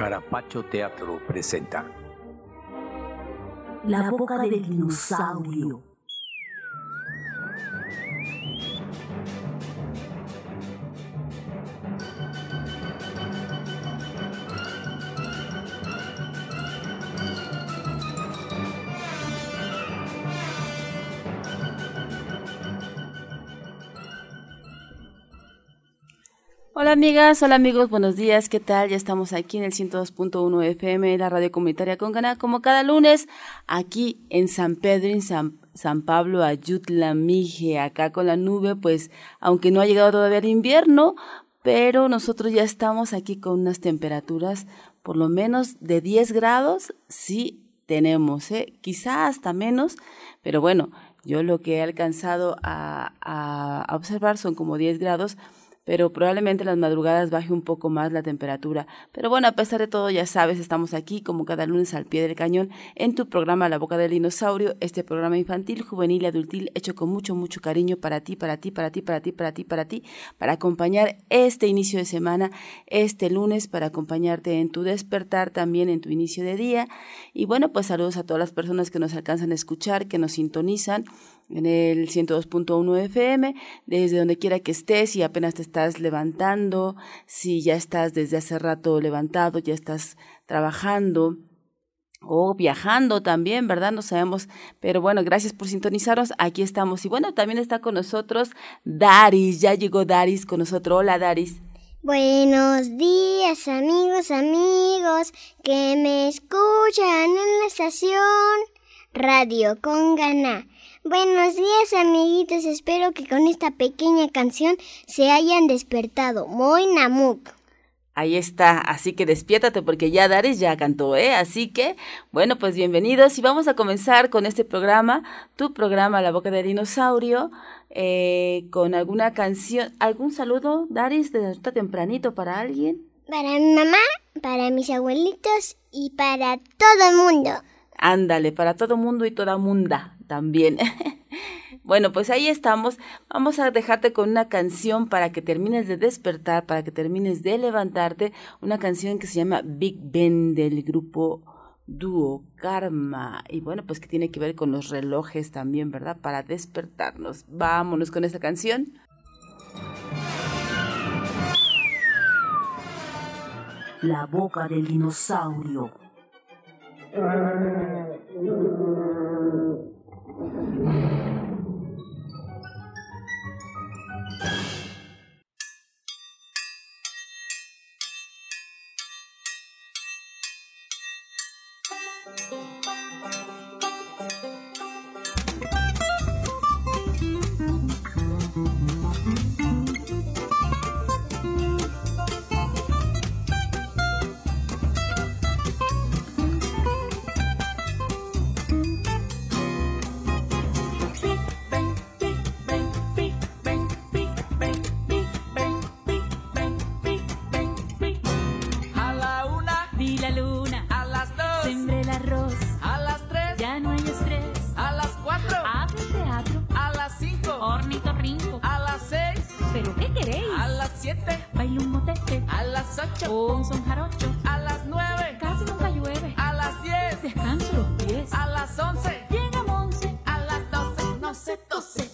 Carapacho Teatro presenta La boca del dinosaurio. Hola amigas, hola amigos, buenos días, ¿qué tal? Ya estamos aquí en el 102.1 FM, la radio comunitaria con Congana, como cada lunes, aquí en San Pedro, en San Pablo, Ayutla, Mije, acá con la nube, pues, aunque no ha llegado todavía el invierno, pero nosotros ya estamos aquí con unas temperaturas, por lo menos de 10 grados, sí tenemos, quizá hasta menos, pero bueno, yo lo que he alcanzado a observar son como 10 grados, pero probablemente en las madrugadas baje un poco más la temperatura. Pero bueno, a pesar de todo, ya sabes, estamos aquí como cada lunes al pie del cañón en tu programa La Boca del Dinosaurio, este programa infantil, juvenil y adultil hecho con mucho, mucho cariño para ti, para acompañar este inicio de semana, este lunes, para acompañarte en tu despertar, también en tu inicio de día. Y bueno, pues saludos a todas las personas que nos alcanzan a escuchar, que nos sintonizan en el 102.1 FM, desde donde quiera que estés, si apenas te estás levantando, si ya estás desde hace rato levantado, ya estás trabajando o viajando también, ¿verdad? No sabemos, pero bueno, gracias por sintonizarnos, aquí estamos. Y bueno, también está con nosotros Daris, ya llegó Daris con nosotros. Hola Daris. Buenos días amigos que me escuchan en la estación Radio Congana. Buenos días amiguitos, espero que con esta pequeña canción se hayan despertado. Muy Namuk. Ahí está, así que despiértate porque ya Daris ya cantó, así que, bueno, pues bienvenidos y vamos a comenzar con este programa, tu programa La Boca del Dinosaurio, con alguna canción, algún saludo, Daris, desde ahorita tempranito para alguien. Para mi mamá, para mis abuelitos y para todo el mundo. Ándale, para todo mundo y toda munda también. Bueno, pues ahí estamos. Vamos a dejarte con una canción para que termines de despertar, para que termines de levantarte. Una canción que se llama Big Ben del grupo Dúo Karma. Y bueno, pues que tiene que ver con los relojes también, ¿verdad? Para despertarnos. Vámonos con esta canción. La boca del dinosaurio. Un son jarocho. A las 9. Casi nunca llueve. A las 10. Descanso los pies. A las 11. Llega 11. A las 12. No se tose.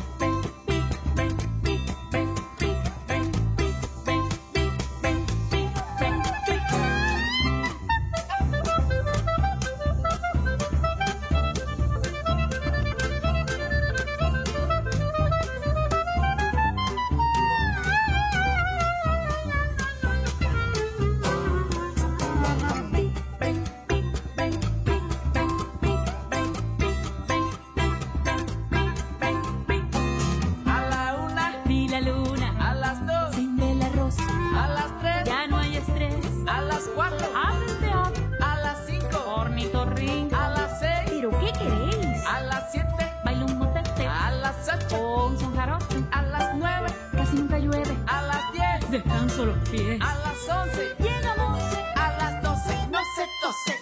Descanso los pies. A las 11. Llega 11. A las 12. No se tose.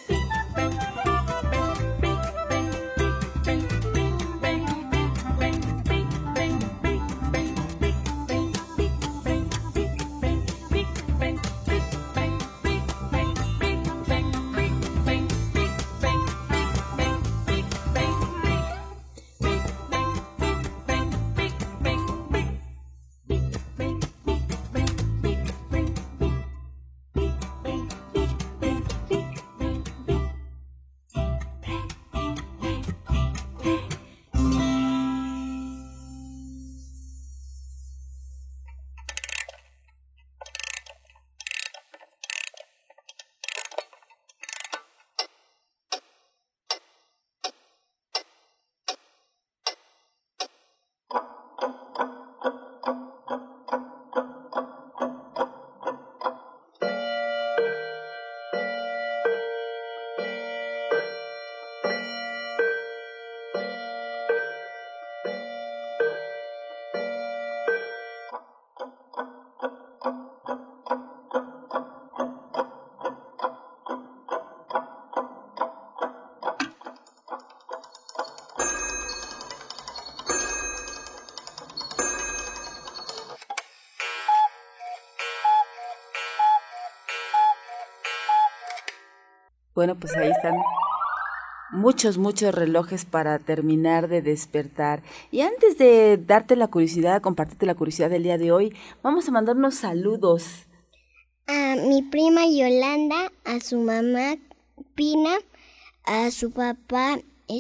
Bueno, pues ahí están muchos relojes para terminar de despertar. Y antes de darte la curiosidad, compartirte la curiosidad del día de hoy, vamos a mandar unos saludos. A mi prima Yolanda, a su mamá Pina, a su papá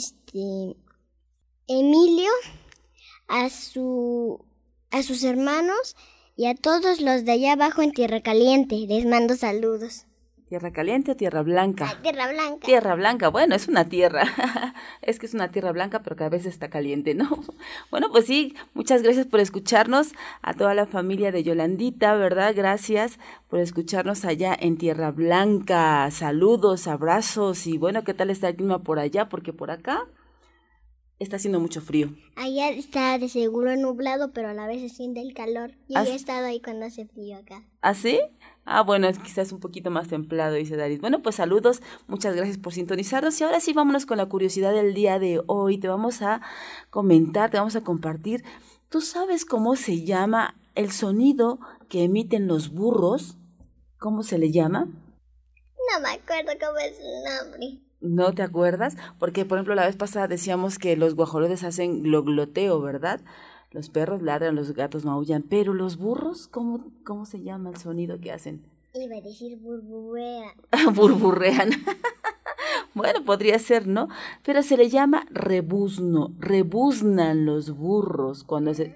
Emilio, a sus hermanos y a todos los de allá abajo en Tierra Caliente. Les mando saludos. ¿Tierra caliente o tierra blanca? Tierra Blanca. Tierra blanca, bueno, es una tierra. Es que es una tierra blanca, pero que a veces está caliente, ¿no? Bueno, pues sí, muchas gracias por escucharnos, a toda la familia de Yolandita, ¿verdad? Gracias por escucharnos allá en Tierra Blanca. Saludos, abrazos y bueno, ¿qué tal está el clima por allá? Porque por acá está haciendo mucho frío. Allá está de seguro nublado, pero a la vez se siente el calor. Yo he estado ahí cuando hace frío acá. ¿Ah, sí? Ah, bueno, es quizás un poquito más templado, dice Daris. Bueno, pues saludos, muchas gracias por sintonizarnos. Y ahora sí, vámonos con la curiosidad del día de hoy. Te vamos a comentar, te vamos a compartir. ¿Tú sabes cómo se llama el sonido que emiten los burros? ¿Cómo se le llama? No me acuerdo cómo es su nombre. ¿No te acuerdas? Porque, por ejemplo, la vez pasada decíamos que los guajolotes hacen glogloteo, ¿verdad? Los perros ladran, los gatos maullan, pero los burros, ¿cómo se llama el sonido que hacen? Iba a decir burburea. Burburrean. Bueno, podría ser, ¿no? Pero se le llama rebuzno. Rebuznan los burros cuando hacen...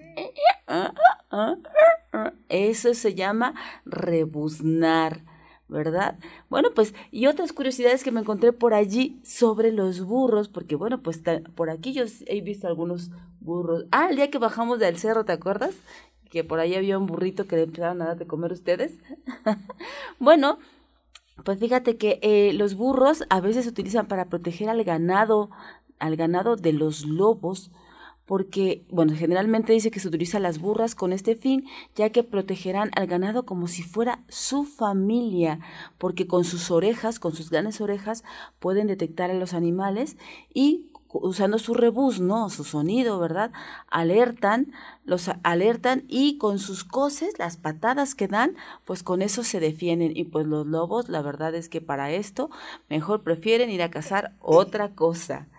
Eso se llama rebuznar, ¿verdad? Bueno, pues, y otras curiosidades que me encontré por allí sobre los burros, porque bueno, pues por aquí yo he visto algunos burros. Ah, el día que bajamos del cerro, ¿te acuerdas? Que por ahí había un burrito que le empezaron a dar de comer ustedes. Bueno, pues fíjate que los burros a veces se utilizan para proteger al ganado de los lobos, porque, bueno, generalmente dice que se utilizan las burras con este fin, ya que protegerán al ganado como si fuera su familia, porque con sus orejas, con sus grandes orejas, pueden detectar a los animales y usando su rebuzno, su sonido, ¿verdad? Los alertan y con sus coces, las patadas que dan, pues con eso se defienden. Y pues los lobos, la verdad es que para esto, mejor prefieren ir a cazar otra cosa.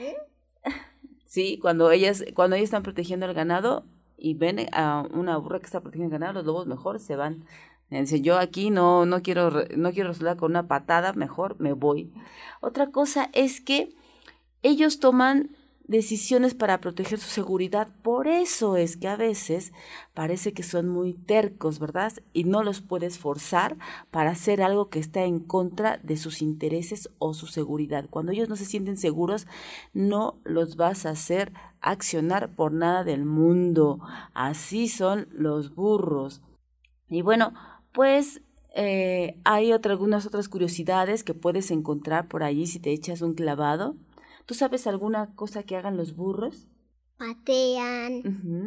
Sí, cuando ellas están protegiendo al ganado y ven a una burra que está protegiendo al ganado, los lobos mejor se van. Dicen, yo aquí no quiero resultar con una patada, mejor me voy. Otra cosa es que ellos toman decisiones para proteger su seguridad. Por eso es que a veces parece que son muy tercos, ¿verdad? Y no los puedes forzar para hacer algo que está en contra de sus intereses o su seguridad. Cuando ellos no se sienten seguros, no los vas a hacer accionar por nada del mundo. Así son los burros. Y bueno, pues hay algunas otras curiosidades que puedes encontrar por allí si te echas un clavado. ¿Tú sabes alguna cosa que hagan los burros? Patean.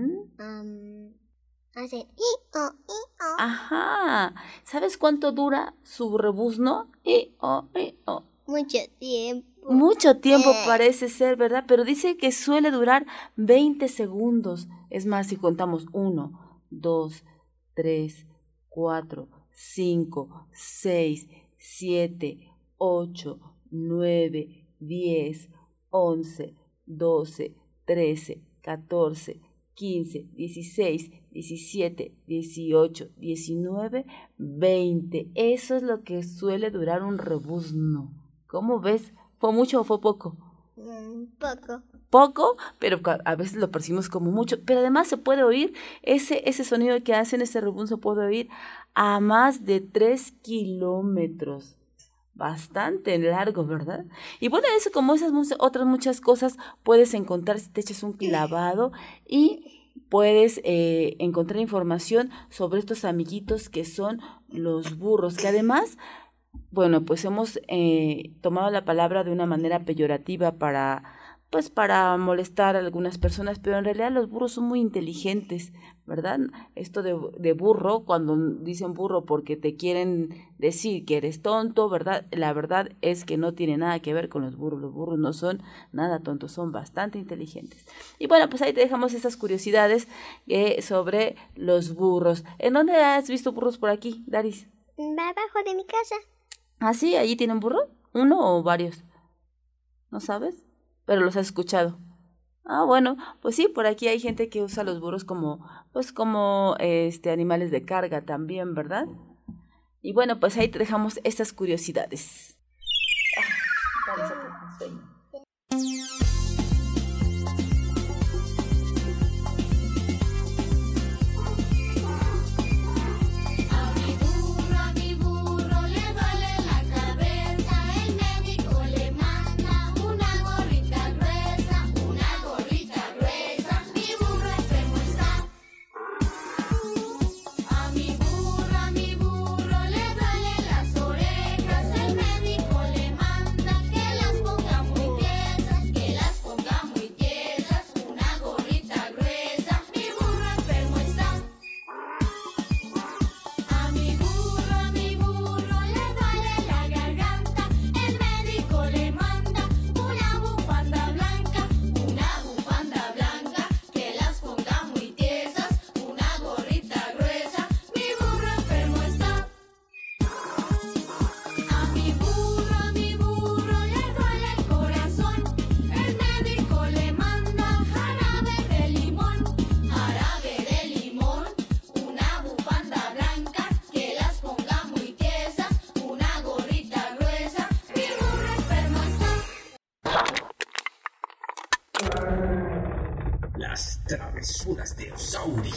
Hacen i-o. Ajá. ¿Sabes cuánto dura su rebuzno? I-o. Mucho tiempo. Mucho tiempo parece ser, ¿verdad? Pero dice que suele durar 20 segundos. Es más, si contamos 1, 2, 3, 4, 5, 6, 7, 8, 9, 10, 11, 12, 13, 14, 15, 16, 17, 18, 19, 20. Eso es lo que suele durar un rebuzno. ¿Cómo ves? ¿Fue mucho o fue poco? Poco. Poco, pero a veces lo percibimos como mucho. Pero además se puede oír, ese sonido que hacen, ese rebuzno se puede oír a más de 3 kilómetros. Bastante largo, ¿verdad? Y bueno, eso como esas otras muchas cosas puedes encontrar si te echas un clavado y puedes encontrar información sobre estos amiguitos que son los burros, que además, bueno, pues hemos tomado la palabra de una manera peyorativa para molestar a algunas personas, pero en realidad los burros son muy inteligentes, ¿verdad? Esto de burro, cuando dicen burro porque te quieren decir que eres tonto, ¿verdad? La verdad es que no tiene nada que ver con los burros no son nada tontos, son bastante inteligentes. Y bueno, pues ahí te dejamos esas curiosidades sobre los burros. ¿En dónde has visto burros por aquí, Daris? Abajo de mi casa. ¿Ah, sí? ¿Allí tienen burro? ¿Uno o varios? ¿No sabes? Pero los has escuchado. Ah, bueno, pues sí, por aquí hay gente que usa los burros como, pues como animales de carga también, ¿verdad? Y bueno, pues ahí te dejamos estas curiosidades. A mi burro le duele la cabeza, el médico le manda una gorrita gruesa, mi burro enfermo está. A mi burro le duelen las orejas, el médico le manda que las ponga muy tiesas, una gorrita gruesa, mi burro enfermo está. A mi burro le duele la garganta, el médico le manda una bufanda blanca, que las ponga muy tiesas, una gorrita gruesa, mi burro enfermo está. A mi burro le duele el corazón, el médico le manda jarabe de limón, una bufanda blanca, que las ponga muy tiesas, una gorrita gruesa, mi burro enfermo está. Las travesuras de Osauri.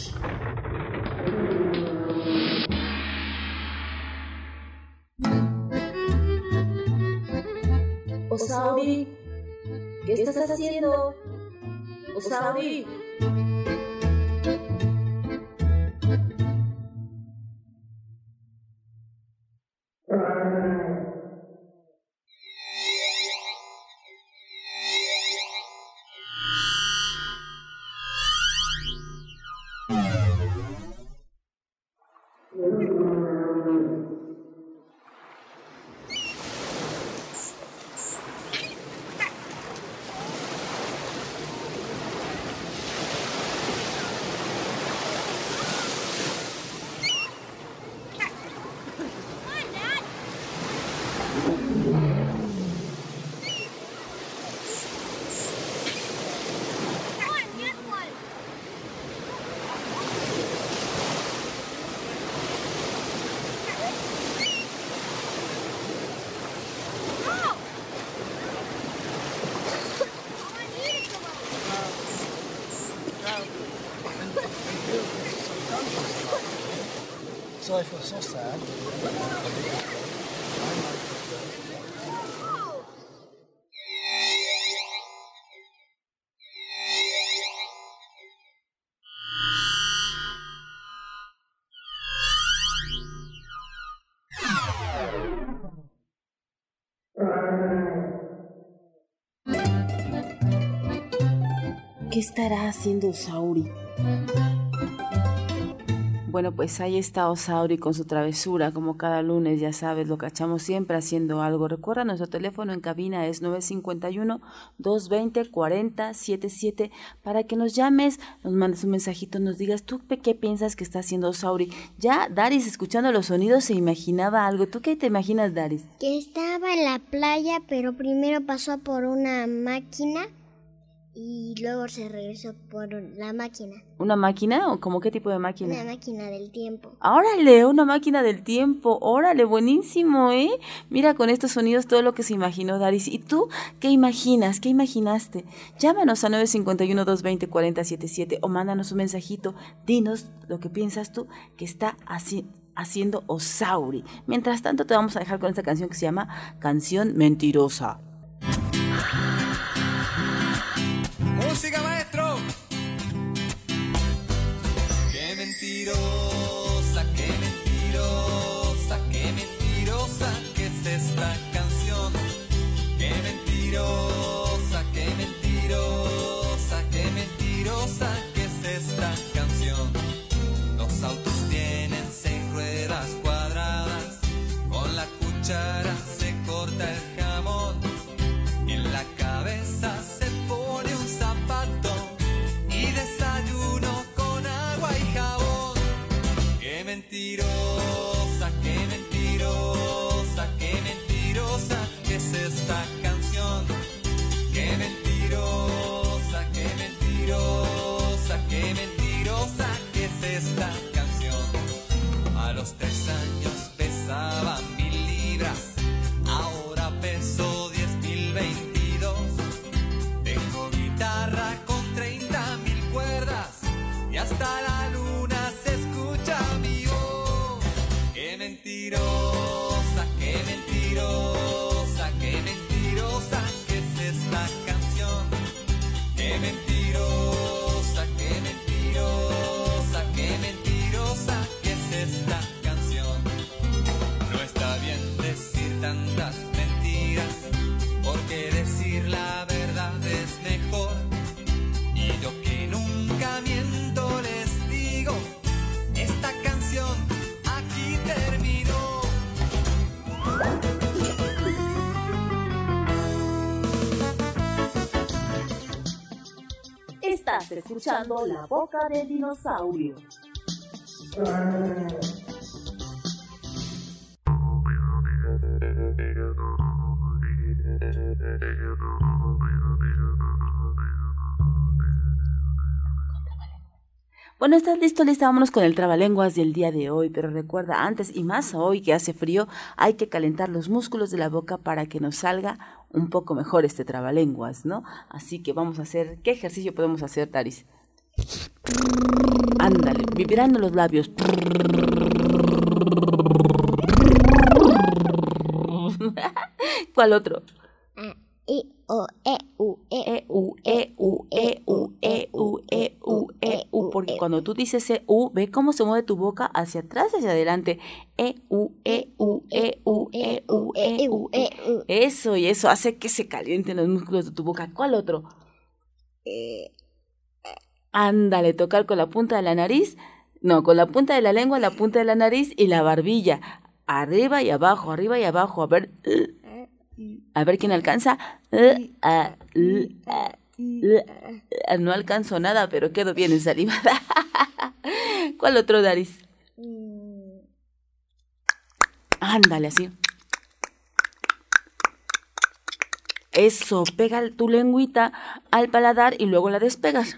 Osauri, ¿qué estás haciendo? Osauri. So I feel so sad. ¿Qué estará haciendo Osauri? Bueno, pues ahí está Osauri con su travesura, como cada lunes, ya sabes, lo cachamos siempre haciendo algo. Recuerda, nuestro teléfono en cabina es 951-220-4077 para que nos llames, nos mandes un mensajito, nos digas tú qué piensas que está haciendo Osauri. Ya Daris, escuchando los sonidos, se imaginaba algo. ¿Tú qué te imaginas, Daris? Que estaba en la playa, pero primero pasó por una máquina y luego se regresó por la máquina. ¿Una máquina? ¿O como qué tipo de máquina? Una máquina del tiempo. ¡Órale! Una máquina del tiempo. ¡Órale! Buenísimo, ¿eh? Mira con estos sonidos todo lo que se imaginó Daris. ¿Y tú qué imaginas? ¿Qué imaginaste? Llámanos a 951-220-4077 o mándanos un mensajito. Dinos lo que piensas tú que está haciendo Osauri. Mientras tanto te vamos a dejar con esta canción que se llama Canción Mentirosa. ¡Música, maestro! ¡Qué mentirosa, qué mentirosa, qué mentirosa que es esta canción! ¡Qué mentirosa, qué mentirosa, qué mentirosa que es esta canción! Los autos tienen 6 ruedas cuadradas, con la cuchara se corta el jamón, en la cabeza se pone un zapato y desayuno con agua y jabón. ¡Qué mentirosa, qué mentirosa, qué mentirosa que es Estás escuchando La Boca del Dinosaurio. Bueno, ¿estás listo? Lista, vámonos con el trabalenguas del día de hoy, pero recuerda, antes y más hoy que hace frío, hay que calentar los músculos de la boca para que nos salga un poco mejor este trabalenguas, ¿no? Así que vamos a hacer, ¿qué ejercicio podemos hacer, Taris? Ándale, vibrando los labios. ¿Cuál otro? I, O, E, U, E, U, E, U, E, U, E, U, E, U, E, U. Porque cuando tú dices E-U, ve cómo se mueve tu boca hacia atrás, hacia adelante. E-U, E-U, E-U, E-U, E-U. Eso, y eso hace que se calienten los músculos de tu boca. ¿Cuál otro? Ándale, tocar con la punta de la nariz. No, con la punta de la lengua, la punta de la nariz y la barbilla. Arriba y abajo, arriba y abajo. A ver quién alcanza. No alcanzo nada, pero quedo bien ensalivada. ¿Cuál otro, Daris? Ándale, así. Eso, pega tu lengüita al paladar y luego la despegas.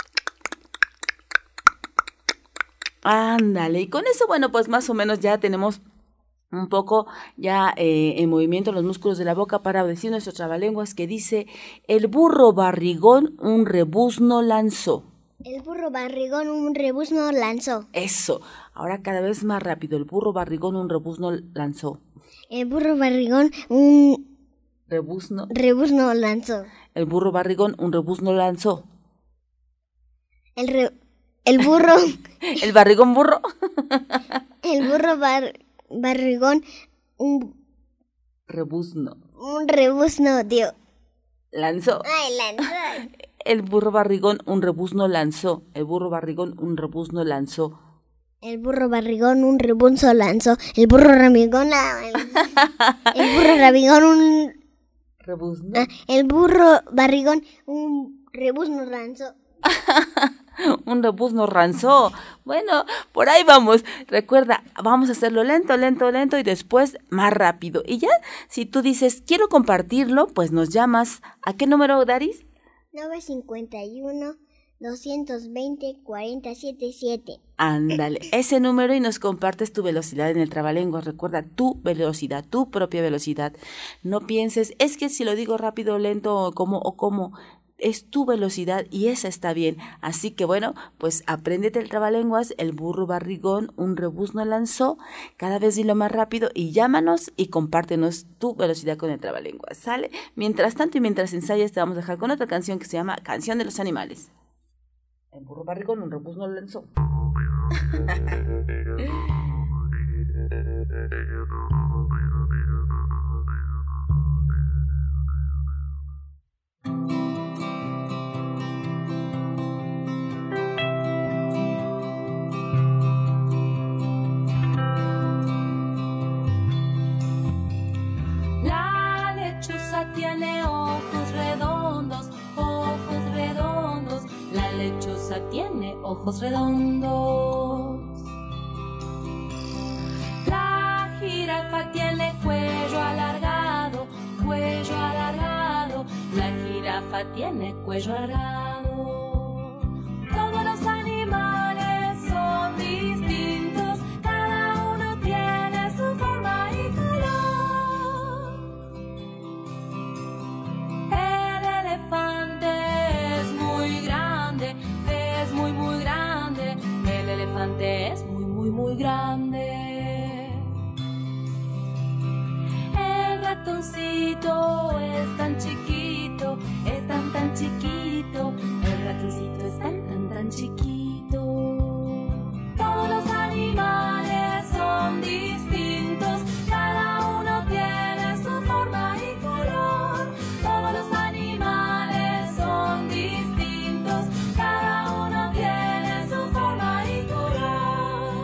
Ándale, y con eso, bueno, pues más o menos ya tenemos un poco ya en movimiento los músculos de la boca para decir nuestro trabalenguas que dice: el burro barrigón un rebuzno lanzó. El burro barrigón un rebuzno lanzó. Eso, ahora cada vez más rápido. El burro barrigón un rebuzno lanzó. El burro barrigón un rebuzno lanzó. El burro barrigón un rebuzno lanzó. El burro el barrigón burro. El burro barrigón un rebuzno dio. Lanzó. Ay, lanzó. El burro barrigón un rebuzno lanzó. El burro barrigón un rebuzno lanzó. El burro barrigón un rebuzno lanzó. El burro barrigón el burro barrigón un rebuzno. El burro barrigón un rebuzno lanzó. Un rebuzno ranzó. Bueno, por ahí vamos. Recuerda, vamos a hacerlo lento, lento, lento y después más rápido. Y ya, si tú dices, quiero compartirlo, pues nos llamas. ¿A qué número, Daris? 951-220-477. Ándale, ese número y nos compartes tu velocidad en el trabalenguas. Recuerda, tu velocidad, tu propia velocidad. No pienses, es que si lo digo rápido, lento o como... Es tu velocidad y esa está bien. Así que bueno, pues apréndete el trabalenguas, el burro barrigón, un rebuzno lanzó. Cada vez dilo más rápido y llámanos y compártenos tu velocidad con el trabalenguas. ¿Sale? Mientras tanto y mientras ensayas te vamos a dejar con otra canción que se llama Canción de los Animales. El burro barrigón, un rebuzno lanzó. Tiene ojos redondos, la lechuza tiene ojos redondos. La jirafa tiene cuello alargado, la jirafa tiene cuello alargado. Todos los animales son distintos, cada uno tiene su forma y color. El elefante es muy grande, es muy muy grande. El elefante es muy muy muy grande. El ratoncito es tan chiquito, es tan chiquito. El ratoncito es tan chiquito. Todos los animales son distintos, cada uno tiene su forma y color. Todos los animales son distintos, cada uno tiene su forma y color.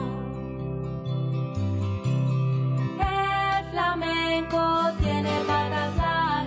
El flamenco tiene patas largas,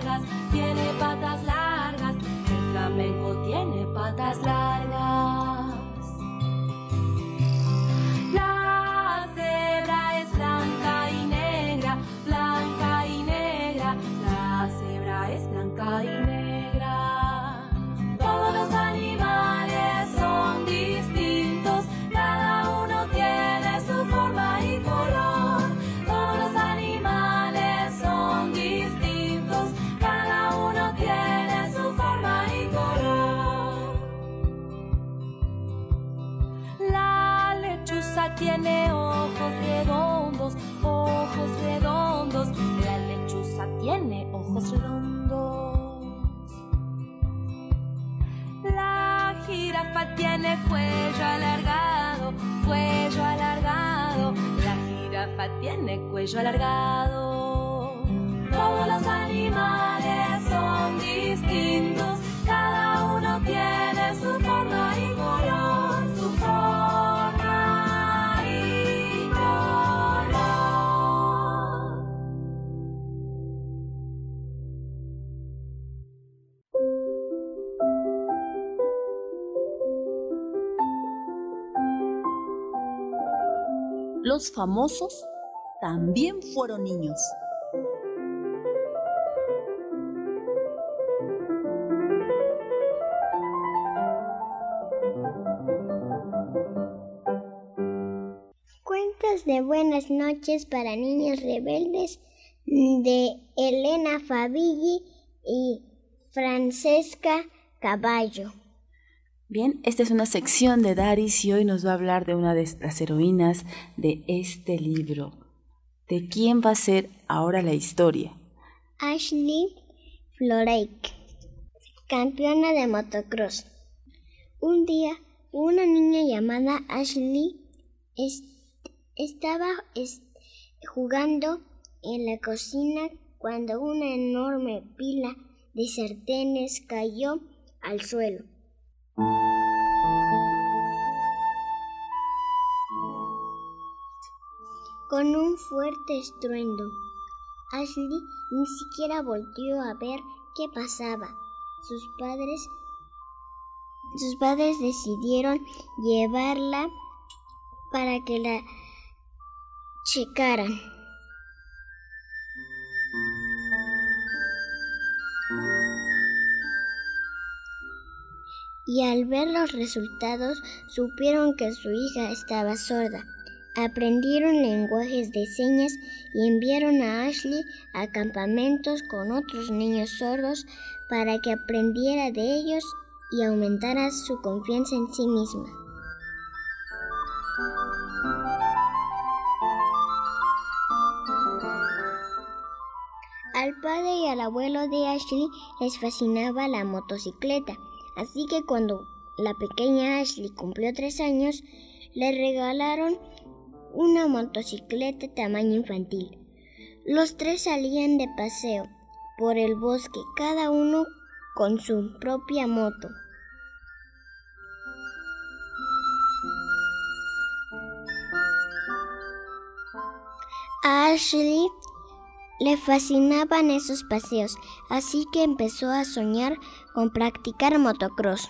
tiene cuello alargado, cuello alargado. La jirafa tiene cuello alargado. Todos los animales son distintos, cada uno tiene su forma y color, su forma y color. Los famosos también fueron niños. Cuentos de buenas noches para niños rebeldes de Elena Favilli y Francesca Caballo. Bien, esta es una sección de Daris y hoy nos va a hablar de una de las heroínas de este libro. ¿De quién va a ser ahora la historia? Ashley Florake, campeona de motocross. Un día, una niña llamada Ashley estaba jugando en la cocina cuando una enorme pila de sartenes cayó al suelo. Con un fuerte estruendo, Ashley ni siquiera volteó a ver qué pasaba. Sus padres decidieron llevarla para que la checaran. Y al ver los resultados supieron que su hija estaba sorda. Aprendieron lenguajes de señas y enviaron a Ashley a campamentos con otros niños sordos para que aprendiera de ellos y aumentara su confianza en sí misma. Al padre y al abuelo de Ashley les fascinaba la motocicleta, así que cuando la pequeña Ashley cumplió 3 años, le regalaron una motocicleta tamaño infantil. Los 3 salían de paseo por el bosque, cada uno con su propia moto. A Ashley le fascinaban esos paseos, así que empezó a soñar con practicar motocross.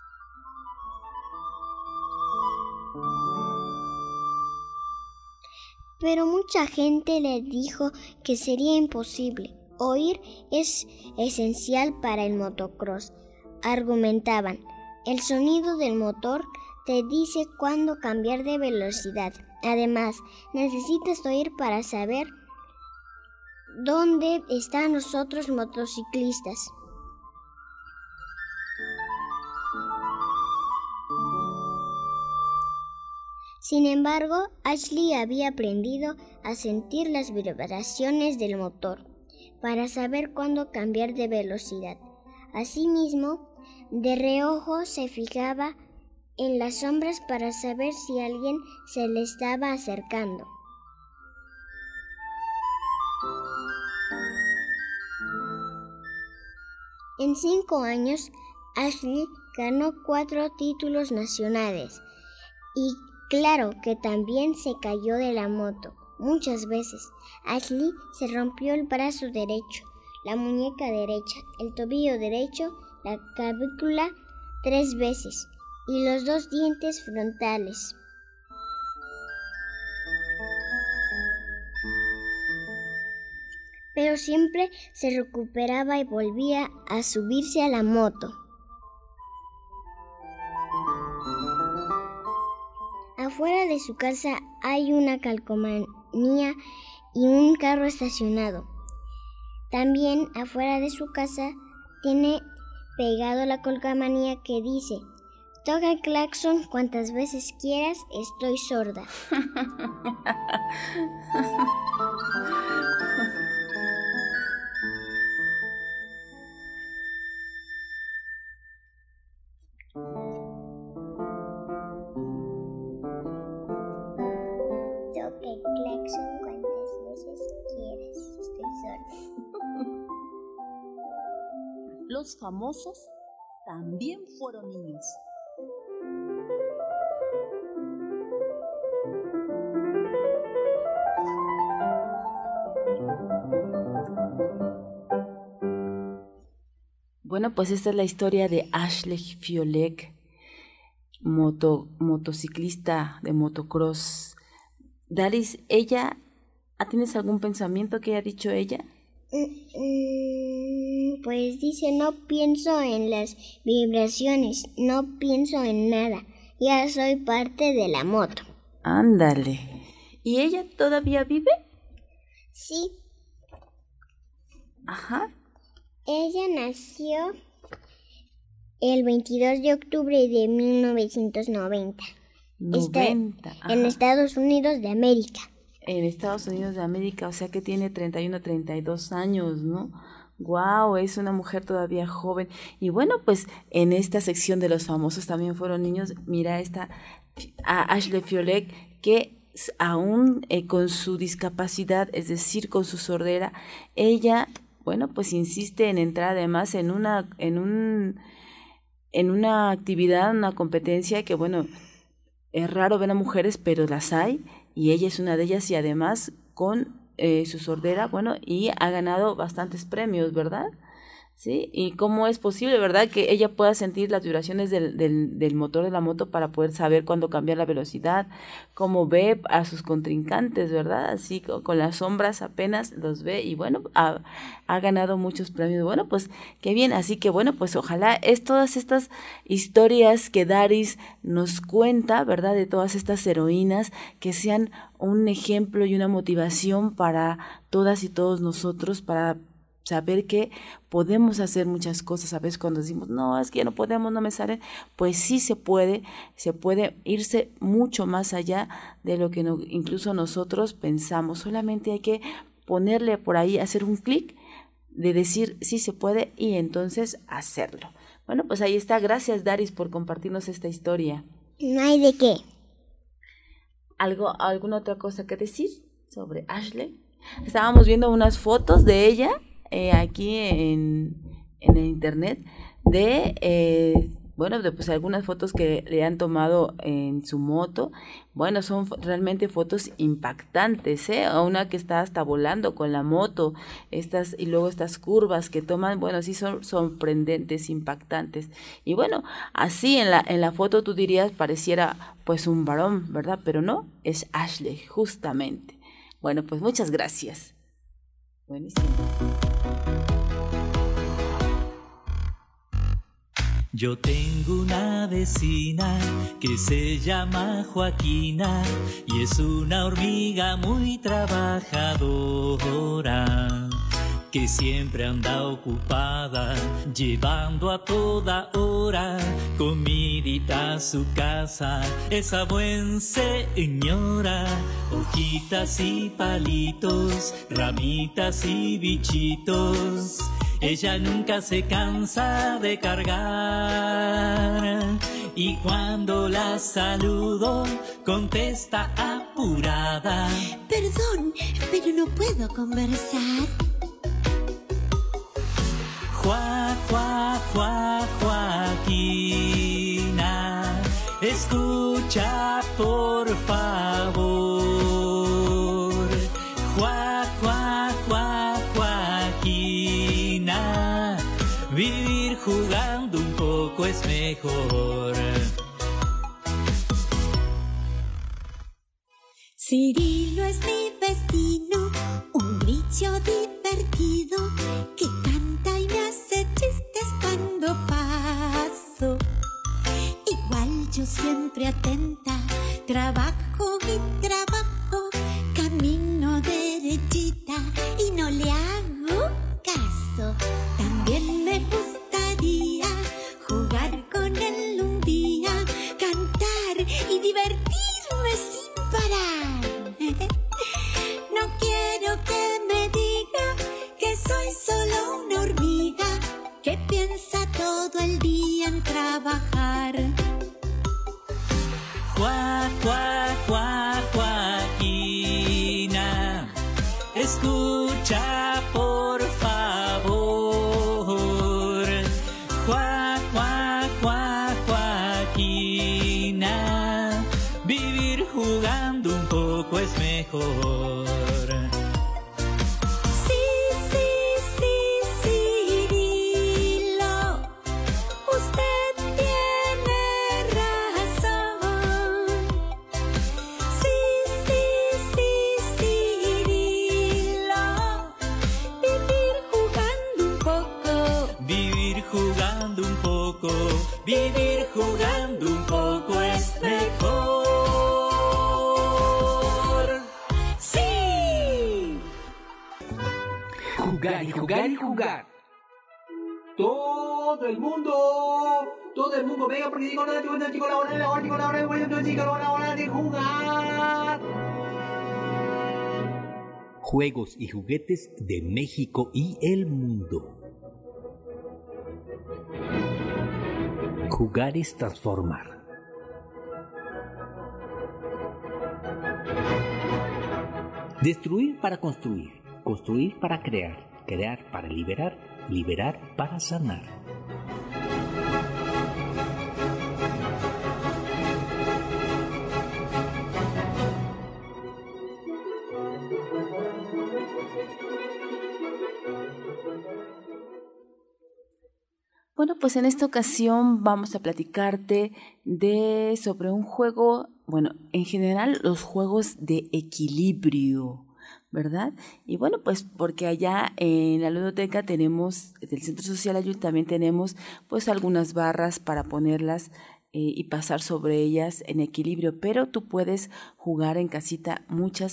Pero mucha gente le dijo que sería imposible. Oír es esencial para el motocross, argumentaban. El sonido del motor te dice cuándo cambiar de velocidad. Además, necesitas oír para saber dónde están los otros motociclistas. Sin embargo, Ashley había aprendido a sentir las vibraciones del motor para saber cuándo cambiar de velocidad. Asimismo, de reojo se fijaba en las sombras para saber si alguien se le estaba acercando. En 5 años, Ashley ganó 4 títulos nacionales y claro que también se cayó de la moto muchas veces. Ashley se rompió el brazo derecho, la muñeca derecha, el tobillo derecho, la clavícula 3 veces y los 2 dientes frontales. Pero siempre se recuperaba y volvía a subirse a la moto. Afuera de su casa hay una calcomanía y un carro estacionado. También afuera de su casa tiene pegado la calcomanía que dice: toca el claxon cuantas veces quieras, estoy sorda. Los famosos también fueron niños. Bueno, pues esta es la historia de Ashley Fiolek, motociclista de motocross. Daris, ¿tienes algún pensamiento que haya dicho ella? Pues dice, no pienso en las vibraciones, no pienso en nada, ya soy parte de la moto. Ándale. ¿Y ella todavía vive? Sí. Ajá. Ella nació el 22 de octubre de 1990. 90. En Estados Unidos de América. En Estados Unidos de América, o sea que tiene 31, 32 años, ¿no? Wow, es una mujer todavía joven. Y bueno, pues en esta sección de los famosos también fueron niños. Mira a Ashley Fiolek, que aún con su discapacidad, es decir, con su sordera, ella, bueno, pues insiste en entrar además en una actividad, una competencia que, bueno, es raro ver a mujeres, pero las hay, y ella es una de ellas, y además con su sordera, bueno, y ha ganado bastantes premios, ¿verdad? ¿Sí? Y cómo es posible, ¿verdad?, que ella pueda sentir las vibraciones del motor de la moto para poder saber cuándo cambiar la velocidad, cómo ve a sus contrincantes, ¿verdad? Así con las sombras apenas los ve, y bueno, ha ganado muchos premios. Bueno, pues qué bien, así que bueno, pues ojalá todas estas historias que Daris nos cuenta, ¿verdad?, de todas estas heroínas, que sean un ejemplo y una motivación para todas y todos nosotros, para saber que podemos hacer muchas cosas. A veces cuando decimos, no, es que ya no podemos, no me salen, pues sí se puede irse mucho más allá de lo que incluso nosotros pensamos. Solamente hay que ponerle por ahí, hacer un clic de decir sí se puede y entonces hacerlo. Bueno, pues ahí está. Gracias, Daris, por compartirnos esta historia. No hay de qué. ¿Alguna otra cosa que decir sobre Ashley? Estábamos viendo unas fotos de ella aquí en el internet de pues algunas fotos que le han tomado en su moto. Bueno, son realmente fotos impactantes, una que está hasta volando con la moto, y luego estas curvas que toman, bueno, sí son sorprendentes, impactantes. Y bueno, así en la foto tú dirías pareciera pues un varón, ¿verdad? Pero no, es Ashley, justamente. Bueno, pues muchas gracias. Buenísimo. Yo tengo una vecina que se llama Joaquina y es una hormiga muy trabajadora, que siempre anda ocupada llevando a toda hora comidita a su casa. Esa buen señora, hojitas y palitos, ramitas y bichitos, ella nunca se cansa de cargar. Y cuando la saludo, contesta apurada: Perdón, pero no puedo conversar. Joaquina, escucha por favor. Joaquina, vivir jugando un poco es mejor. Cirilo es mi vecino, un grillo divertido que canta y me hace chistes cuando paso. Igual yo siempre atenta, trabajo mi trabajo, camino derechita y no le hago caso. También me gustaría jugar con él un día, cantar y divertirme sin parar. No quiero que me diga que soy solo una hormiga que piensa todo el día en trabajar. Joaquina, escucha por favor. Jugar y jugar y jugar. Todo el mundo, venga, porque digo la hora de jugar. Juegos y juguetes de México y el mundo. Jugar es transformar. Destruir para construir, construir para crear, crear para liberar, liberar para sanar. Bueno, pues en esta ocasión vamos a platicarte sobre un juego, bueno, en general los juegos de equilibrio, ¿verdad? Y bueno, pues porque allá en la ludoteca tenemos, del Centro Social Ayul también tenemos pues algunas barras para ponerlas y pasar sobre ellas en equilibrio, pero tú puedes jugar en casita muchas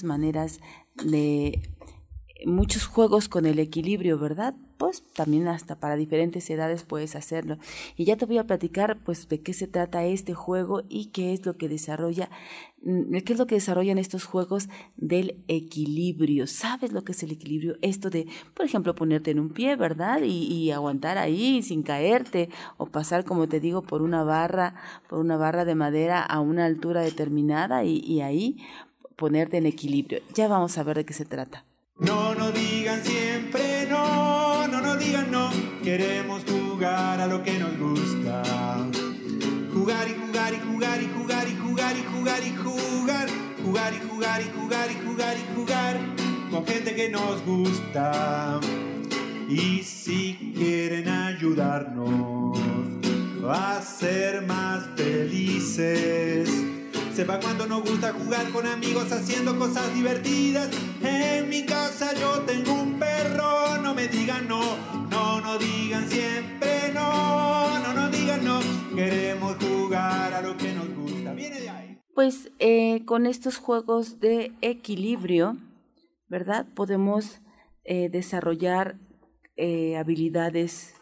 juegos con el equilibrio, ¿verdad? Pues también hasta para diferentes edades puedes hacerlo. Y ya te voy a platicar pues de qué se trata este juego y qué es lo que desarrollan estos juegos del equilibrio. ¿Sabes lo que es el equilibrio? Esto de, por ejemplo, ponerte en un pie, ¿verdad? Y aguantar ahí sin caerte, o pasar, como te digo, por una barra de madera a una altura determinada y ahí ponerte en equilibrio. Ya vamos a ver de qué se trata. No nos digan siempre no, no nos digan no. Queremos jugar a lo que nos gusta. Jugar y jugar y jugar y jugar y jugar y jugar y jugar. Jugar y jugar y jugar y jugar y jugar con gente que nos gusta. Y si quieren ayudarnos a ser más felices, sepa cuánto nos gusta jugar con amigos haciendo cosas divertidas. En mi casa yo tengo un perro, no me digan no, no nos digan siempre no, no nos digan no. Queremos jugar a lo que nos gusta. Viene de ahí. Pues con estos juegos de equilibrio, ¿verdad? Podemos desarrollar habilidades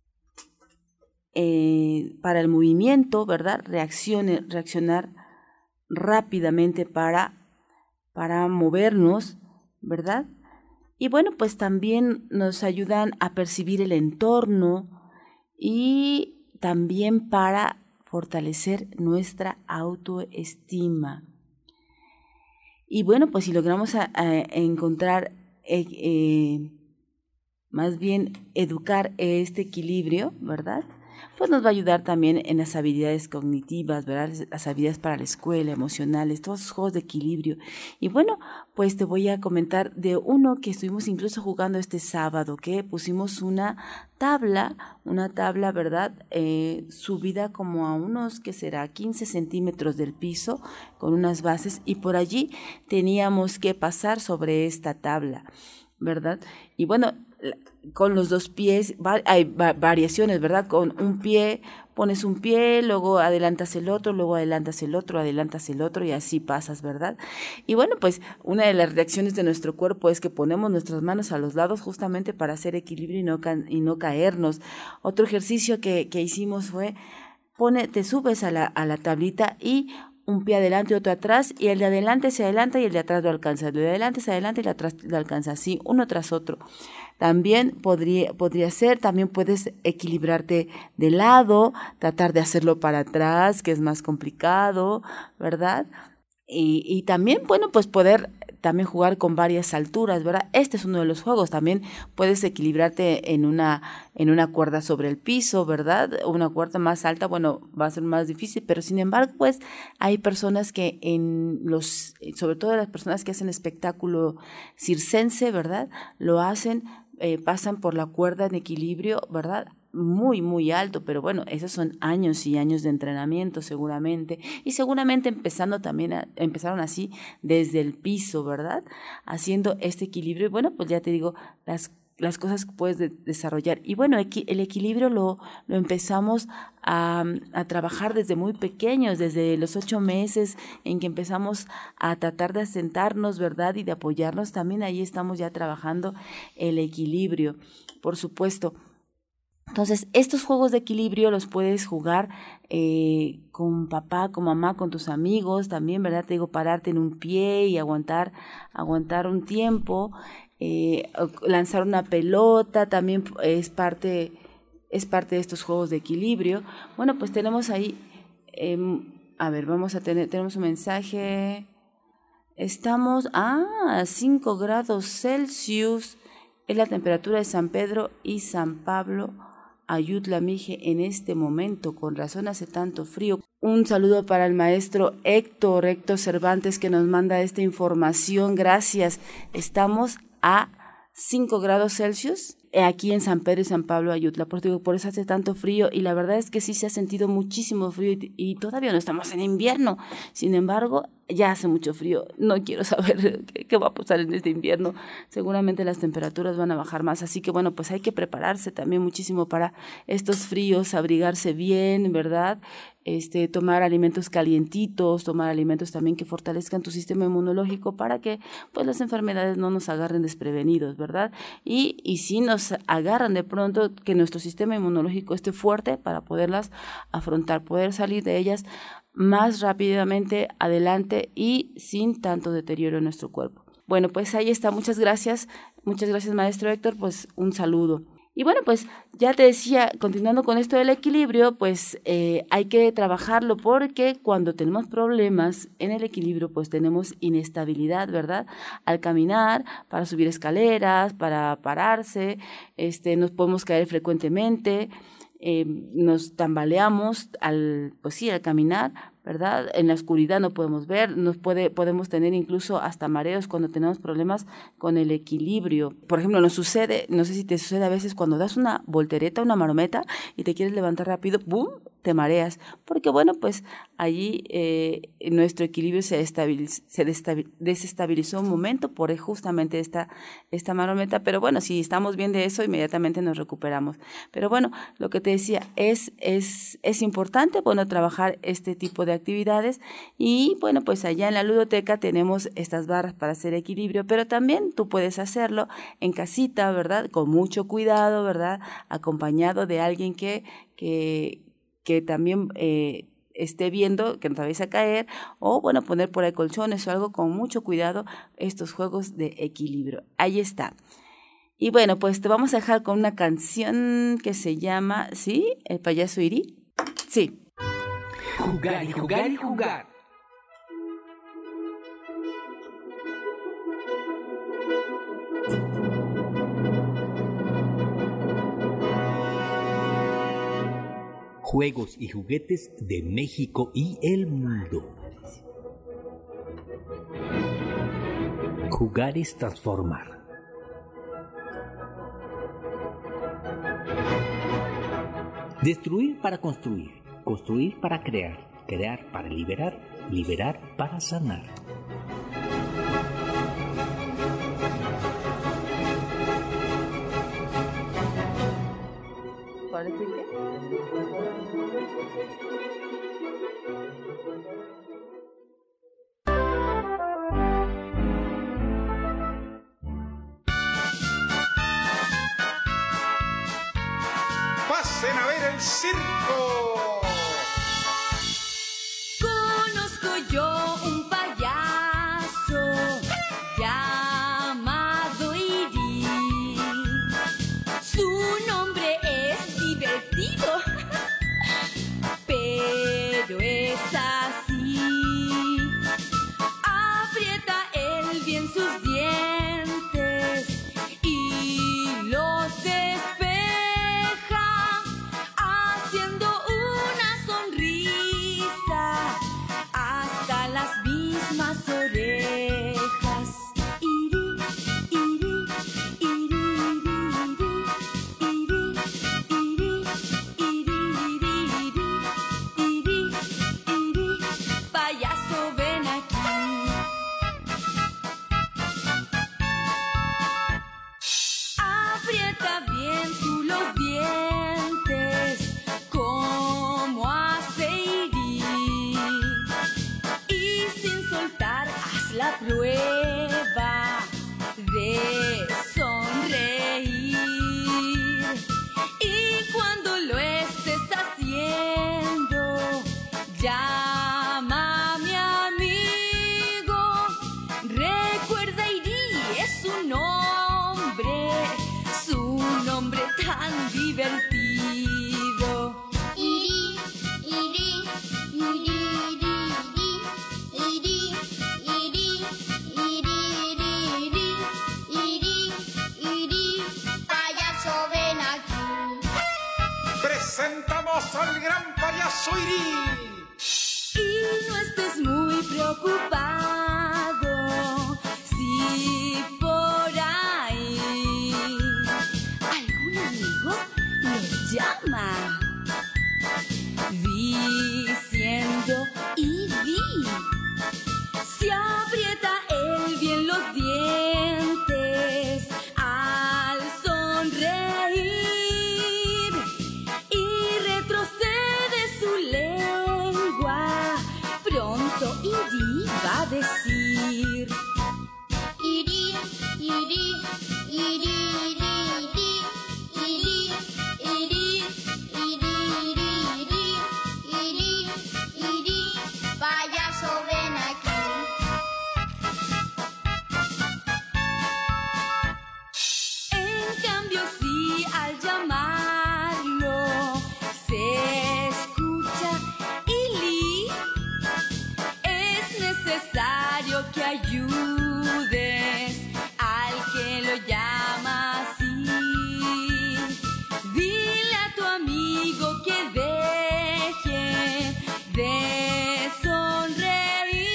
para el movimiento, ¿verdad? Reaccionar rápidamente para movernos, ¿verdad? Y bueno, pues también nos ayudan a percibir el entorno y también para fortalecer nuestra autoestima. Y bueno, pues si logramos encontrar, más bien educar este equilibrio, ¿verdad? Pues nos va a ayudar también en las habilidades cognitivas, ¿verdad? Las habilidades para la escuela, emocionales, todos esos juegos de equilibrio. Y bueno, pues te voy a comentar de uno que estuvimos incluso jugando este sábado, que pusimos una tabla, ¿verdad? Subida como a unos, ¿qué será? 15 centímetros del piso, con unas bases, y por allí teníamos que pasar sobre esta tabla, ¿verdad? Y bueno, con los dos pies hay variaciones, ¿verdad? Con un pie pones un pie, luego adelantas el otro, luego adelantas el otro y así pasas, ¿verdad? Y bueno, pues una de las reacciones de nuestro cuerpo es que ponemos nuestras manos a los lados justamente para hacer equilibrio y no caernos. Otro ejercicio que hicimos fue te subes a la tablita y un pie adelante y otro atrás, y el de adelante se adelanta y el de atrás lo alcanza, el de adelante se adelanta y el de atrás lo alcanza, así, uno tras otro. También podría ser, también puedes equilibrarte de lado, tratar de hacerlo para atrás, que es más complicado, ¿verdad? Y también, bueno, pues poder también jugar con varias alturas, ¿verdad? Este es uno de los juegos. También puedes equilibrarte en una cuerda sobre el piso, ¿verdad? Una cuerda más alta, bueno, va a ser más difícil, pero sin embargo, pues hay personas que sobre todo las personas que hacen espectáculo circense, ¿verdad? Lo hacen, pasan por la cuerda en equilibrio, ¿verdad? Muy, muy alto, pero bueno, esos son años y años de entrenamiento seguramente, y seguramente empezaron así desde el piso, ¿verdad? Haciendo este equilibrio, y bueno, pues ya te digo, las las cosas que puedes desarrollar. Y bueno, el equilibrio lo empezamos a trabajar desde muy pequeños, desde los 8 meses en que empezamos a tratar de asentarnos, ¿verdad? Y de apoyarnos. También ahí estamos ya trabajando el equilibrio, por supuesto. Entonces, estos juegos de equilibrio los puedes jugar con papá, con mamá, con tus amigos también, ¿verdad? Te digo, pararte en un pie y aguantar un tiempo. Lanzar una pelota también es parte de estos juegos de equilibrio. Bueno, pues tenemos ahí, a ver, tenemos un mensaje. Estamos a 5 grados Celsius, es la temperatura de San Pedro y San Pablo, Ayutla, Mije, en este momento. Con razón hace tanto frío. Un saludo para el maestro Héctor Cervantes, que nos manda esta información. Gracias. Estamos a 5 grados Celsius aquí en San Pedro y San Pablo, Ayutla. Por eso hace tanto frío, y la verdad es que sí se ha sentido muchísimo frío y todavía no estamos en invierno. Sin embargo, ya hace mucho frío. No quiero saber qué va a pasar en este invierno. Seguramente las temperaturas van a bajar más, así que bueno, pues hay que prepararse también muchísimo para estos fríos, abrigarse bien, ¿verdad? Tomar alimentos calientitos, tomar alimentos también que fortalezcan tu sistema inmunológico para que pues las enfermedades no nos agarren desprevenidos, ¿verdad? Y si nos agarran de pronto, que nuestro sistema inmunológico esté fuerte para poderlas afrontar, poder salir de ellas más rápidamente adelante y sin tanto deterioro en nuestro cuerpo. Bueno, pues ahí está. Muchas gracias maestro Héctor, pues un saludo. Y bueno, pues ya te decía, continuando con esto del equilibrio, pues hay que trabajarlo, porque cuando tenemos problemas en el equilibrio, pues tenemos inestabilidad, ¿verdad? Al caminar, para subir escaleras, para pararse, nos podemos caer frecuentemente, nos tambaleamos al caminar, ¿verdad? En la oscuridad no podemos ver, podemos tener incluso hasta mareos cuando tenemos problemas con el equilibrio. Por ejemplo, nos sucede, no sé si te sucede a veces, cuando das una voltereta, una marometa y te quieres levantar rápido, ¡boom!, te mareas, porque bueno, pues allí nuestro equilibrio se desestabilizó un momento por justamente esta marometa, pero bueno, si estamos bien de eso, inmediatamente nos recuperamos. Pero bueno, lo que te decía, es importante, bueno, trabajar este tipo de actividades. Y bueno, pues allá en la ludoteca tenemos estas barras para hacer equilibrio, pero también tú puedes hacerlo en casita, ¿verdad? Con mucho cuidado, ¿verdad? Acompañado de alguien que también esté viendo que no te vayas a caer, o bueno, poner por ahí colchones o algo, con mucho cuidado, estos juegos de equilibrio. Ahí está. Y bueno, pues te vamos a dejar con una canción que se llama, ¿sí? ¿El payaso Iri? Sí. Jugar y jugar y jugar. Juegos y juguetes de México y el mundo. Jugar es transformar. Destruir para construir. Construir para crear, crear para liberar, liberar para sanar. ¿Parece que? ¡Pasen a ver el circo! Conozco yo un payaso llamado Iri. Su nombre es divertido, pero es así. Aprieta él bien sus dientes y los despeja, haciendo un aprieta bien tú los dientes, como hace Iris, y sin soltar haz la prueba de sonreír. Y cuando lo estés haciendo, llama a mi amigo. Recuerda, Iris es su nombre tan divertido. Iri, iri, iri, iri, iri, iri, iri, iri, iri, payaso ven aquí. Presentamos al gran payaso Iri. Y no estés muy preocupado si por ahí algún amigo le llama diciendo y di, si aprieta él bien los dientes al sonreír y retrocede su lengua, pronto Iri va a decir. Iri, iri, iri, iri, iri, iri, iri, iri, iri, iri, payaso ven aquí. En cambio, si al llamarlo se escucha Ili, es necesario que ayudes al que lo llama así. Dile a tu amigo que deje de sonreír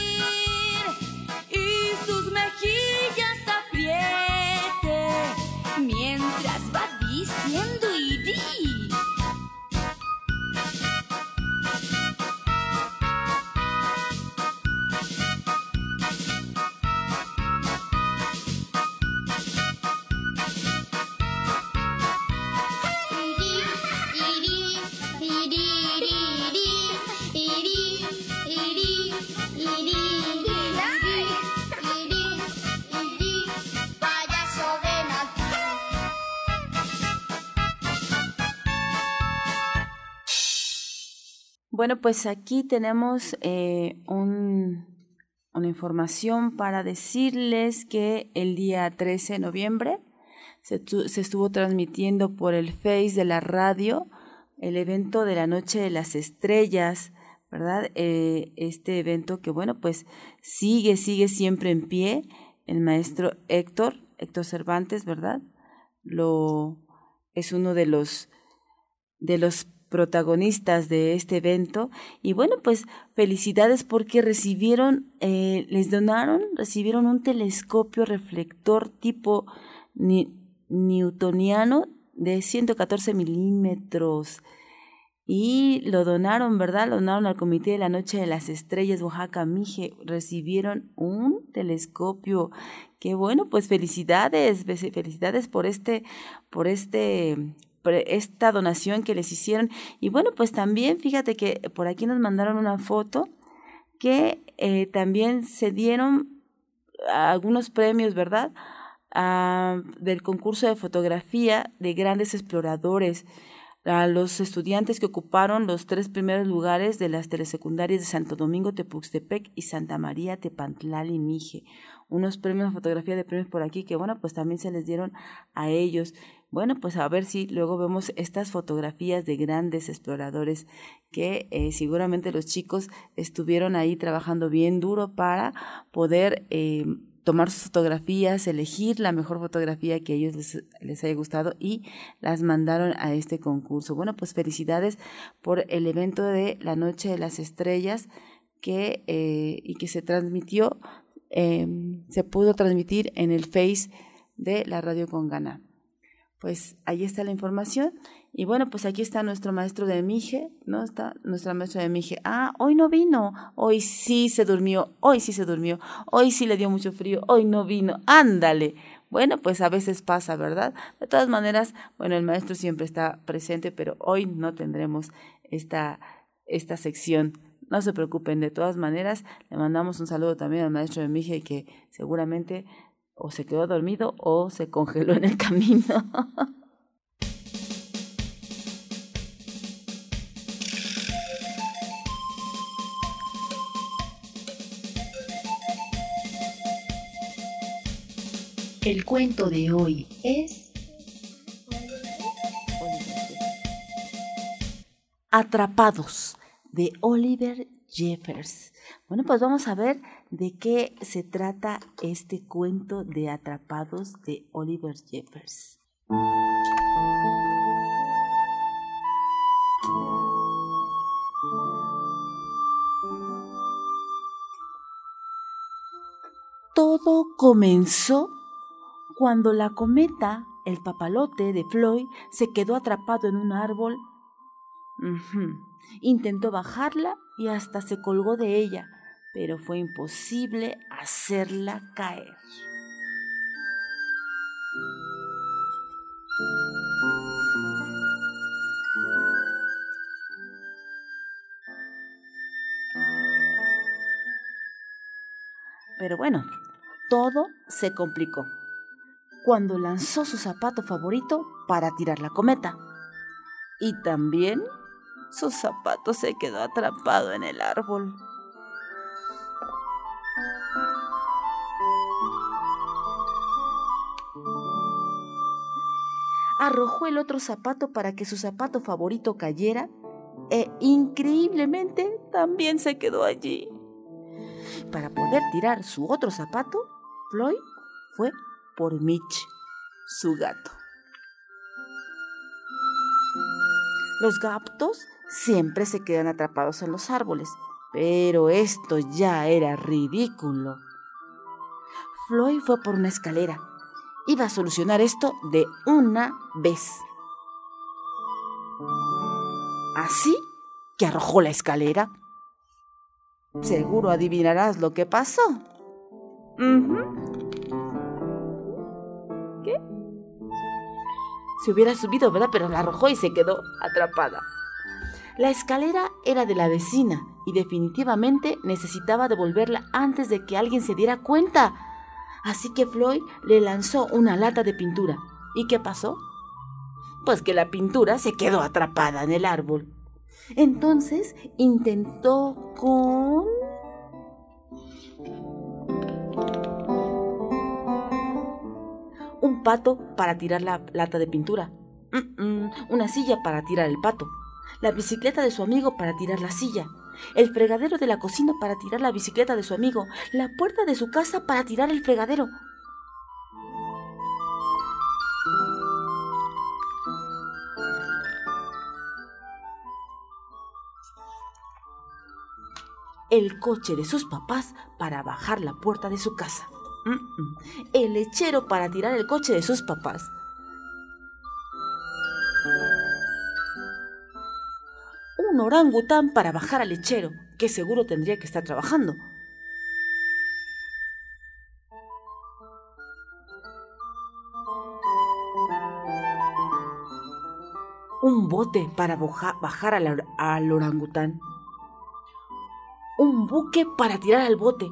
y sus mejillas apriete mientras va diciendo Iri. Payaso ven aquí. Bueno, pues aquí tenemos una información para decirles que el día 13 de noviembre se estuvo transmitiendo por el Face de la radio el evento de la Noche de las Estrellas, ¿verdad? Este evento que, bueno, pues sigue siempre en pie. El maestro Héctor Cervantes, ¿verdad? Es uno de los protagonistas de este evento. Y bueno, pues felicidades porque recibieron un telescopio reflector tipo newtoniano de 114 milímetros y lo donaron, ¿verdad? Lo donaron al Comité de la Noche de las Estrellas Oaxaca Mije. Recibieron un telescopio. Qué bueno, pues felicidades por esta donación que les hicieron. Y bueno, pues también fíjate que por aquí nos mandaron una foto que también se dieron algunos premios, ¿verdad? Del concurso de fotografía de grandes exploradores a los estudiantes que ocuparon los 3 primeros lugares de las telesecundarias de Santo Domingo, Tepuxtepec y Santa María, Tepantlali, Mije. Unos premios de fotografía de premios por aquí que, bueno, pues también se les dieron a ellos. Bueno, pues a ver si luego vemos estas fotografías de grandes exploradores que seguramente los chicos estuvieron ahí trabajando bien duro para poder tomar sus fotografías, elegir la mejor fotografía que a ellos les haya gustado y las mandaron a este concurso. Bueno, pues felicidades por el evento de la Noche de las Estrellas y que se transmitió, se pudo transmitir en el Face de la Radio con Gana. Pues ahí está la información. Y bueno, pues aquí está nuestro maestro de Mije, ¿no? Está nuestra maestra de Mije. Hoy no vino, hoy sí se durmió, hoy sí le dio mucho frío, hoy no vino, ándale. Bueno, pues a veces pasa, ¿verdad? De todas maneras, bueno, el maestro siempre está presente, pero hoy no tendremos esta sección. No se preocupen, de todas maneras, le mandamos un saludo también al maestro de Mije, que seguramente o se quedó dormido o se congeló en el camino. El cuento de hoy es Atrapados, de Oliver Jeffers. Bueno, pues vamos a ver de qué se trata este cuento de Atrapados de Oliver Jeffers. Todo comenzó cuando la cometa, el papalote de Floyd, se quedó atrapado en un árbol. Intentó bajarla y hasta se colgó de ella, pero fue imposible hacerla caer. Pero bueno, todo se complicó cuando lanzó su zapato favorito para tirar la cometa. Y también su zapato se quedó atrapado en el árbol. Arrojó el otro zapato para que su zapato favorito cayera e increíblemente también se quedó allí. Para poder tirar su otro zapato, Floyd fue por Mitch, su gato. Los gatos siempre se quedan atrapados en los árboles, pero esto ya era ridículo. Floyd fue por una escalera. Iba a solucionar esto de una vez. Así que arrojó la escalera. Seguro adivinarás lo que pasó. ¿Qué? Se hubiera subido, ¿verdad? Pero la arrojó y se quedó atrapada. La escalera era de la vecina y definitivamente necesitaba devolverla antes de que alguien se diera cuenta. Así que Floyd le lanzó una lata de pintura. ¿Y qué pasó? Pues que la pintura se quedó atrapada en el árbol. Entonces intentó con un pato para tirar la lata de pintura, una silla para tirar el pato, la bicicleta de su amigo para tirar la silla, el fregadero de la cocina para tirar la bicicleta de su amigo, la puerta de su casa para tirar el fregadero. El coche de sus papás para bajar la puerta de su casa. El lechero para tirar el coche de sus papás. Un orangután para bajar al lechero, que seguro tendría que estar trabajando. Un bote para bajar al orangután. Un buque para tirar al bote.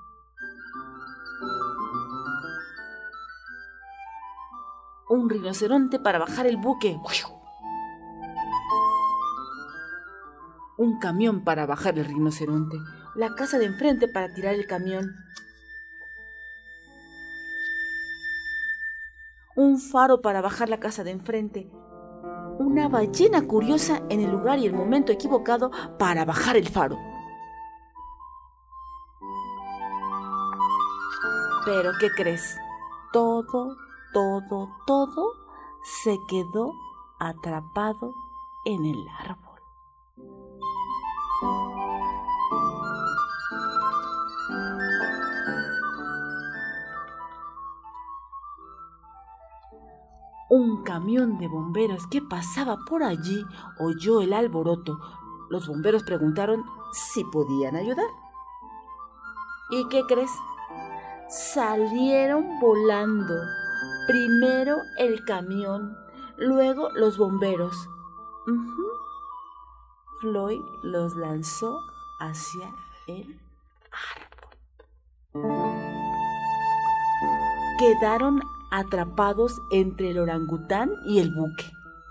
Un rinoceronte para bajar el buque. Un camión para bajar el rinoceronte. La casa de enfrente para tirar el camión. Un faro para bajar la casa de enfrente. Una ballena curiosa en el lugar y el momento equivocado para bajar el faro. Pero, ¿qué crees? Todo se quedó atrapado en el árbol. Un camión de bomberos que pasaba por allí oyó el alboroto. Los bomberos preguntaron si podían ayudar. ¿Y qué crees? Salieron volando Primero el camión, luego los bomberos. Floyd los lanzó hacia el árbol. Quedaron atrapados entre el orangután y el buque.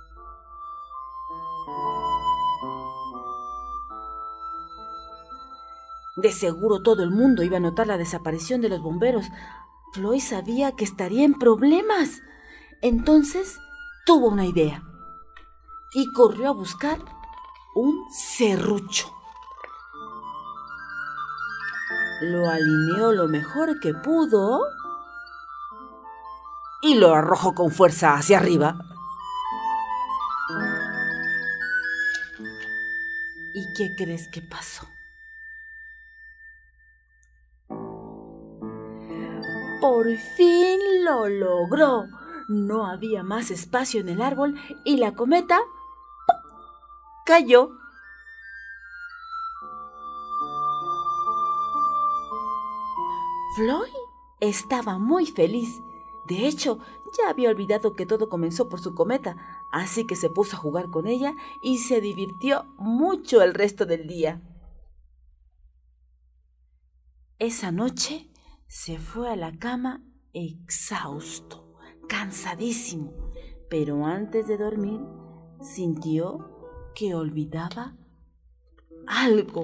De seguro todo el mundo iba a notar la desaparición de los bomberos. Floyd sabía que estaría en problemas. Entonces tuvo una idea y corrió a buscar un serrucho. Lo alineó lo mejor que pudo y lo arrojó con fuerza hacia arriba. ¿Y qué crees que pasó? Por fin lo logró. No había más espacio en el árbol y la cometa cayó. Floyd estaba muy feliz. De hecho, ya había olvidado que todo comenzó por su cometa, así que se puso a jugar con ella y se divirtió mucho el resto del día. Esa noche se fue a la cama exhausto, cansadísimo, pero antes de dormir sintió que olvidaba algo.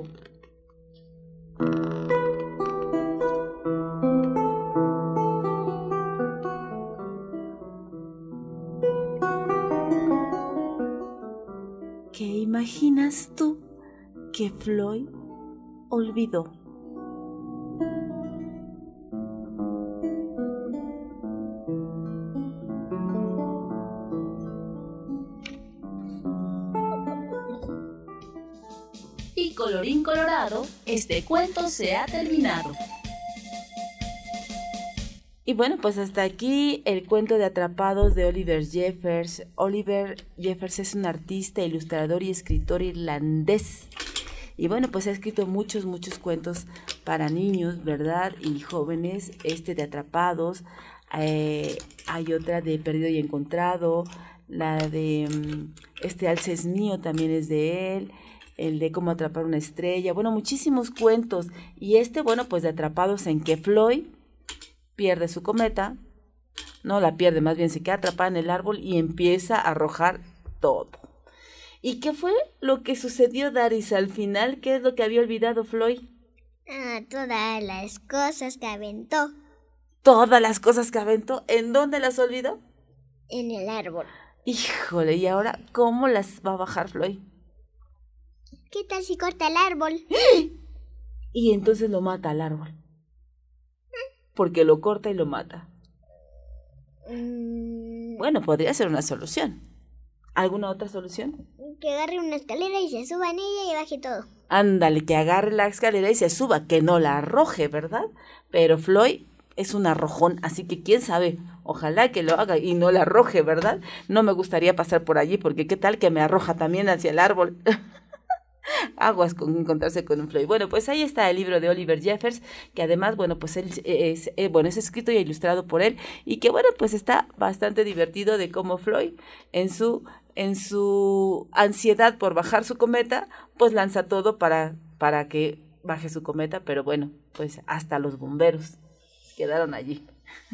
¿Qué imaginas tú que Floyd olvidó? Y colorín colorado, este cuento se ha terminado. Y bueno, pues hasta aquí el cuento de Atrapados de Oliver Jeffers. Oliver Jeffers es un artista, ilustrador y escritor irlandés. Y bueno, pues ha escrito muchos este para niños, ¿verdad? Y jóvenes, de Atrapados. Hay otra de Perdido y Encontrado. La de Alce es mío también es de él. El de Cómo atrapar una estrella. Bueno, muchísimos cuentos. Y bueno, pues de Atrapados, en que Floyd pierde su cometa. No la pierde, más bien se queda atrapada en el árbol y empieza a arrojar todo. ¿Y qué fue lo que sucedió, Daris, al final? ¿Qué es lo que había olvidado Floyd? Todas las cosas que aventó. ¿Todas las cosas que aventó? ¿En dónde las olvidó? En el árbol. Híjole, ¿y ahora cómo las va a bajar Floyd? ¿Qué tal si corta el árbol? Y entonces lo mata al árbol. Porque lo corta y lo mata. Bueno, podría ser una solución. ¿Alguna otra solución? Que agarre una escalera y se suba en ella y baje todo. Ándale, que agarre la escalera y se suba, que no la arroje, ¿verdad? Pero Floyd es un arrojón, así que quién sabe, ojalá que lo haga y no la arroje, ¿verdad? No me gustaría pasar por allí, porque qué tal que me arroja también hacia el árbol. Aguas con encontrarse con un Floyd. Bueno, pues ahí está el libro de Oliver Jeffers, que además, bueno, pues él es escrito y ilustrado por él, y que bueno, pues está bastante divertido de cómo Floyd en su ansiedad por bajar su cometa, pues lanza todo para que baje su cometa, pero bueno, pues hasta los bomberos quedaron allí.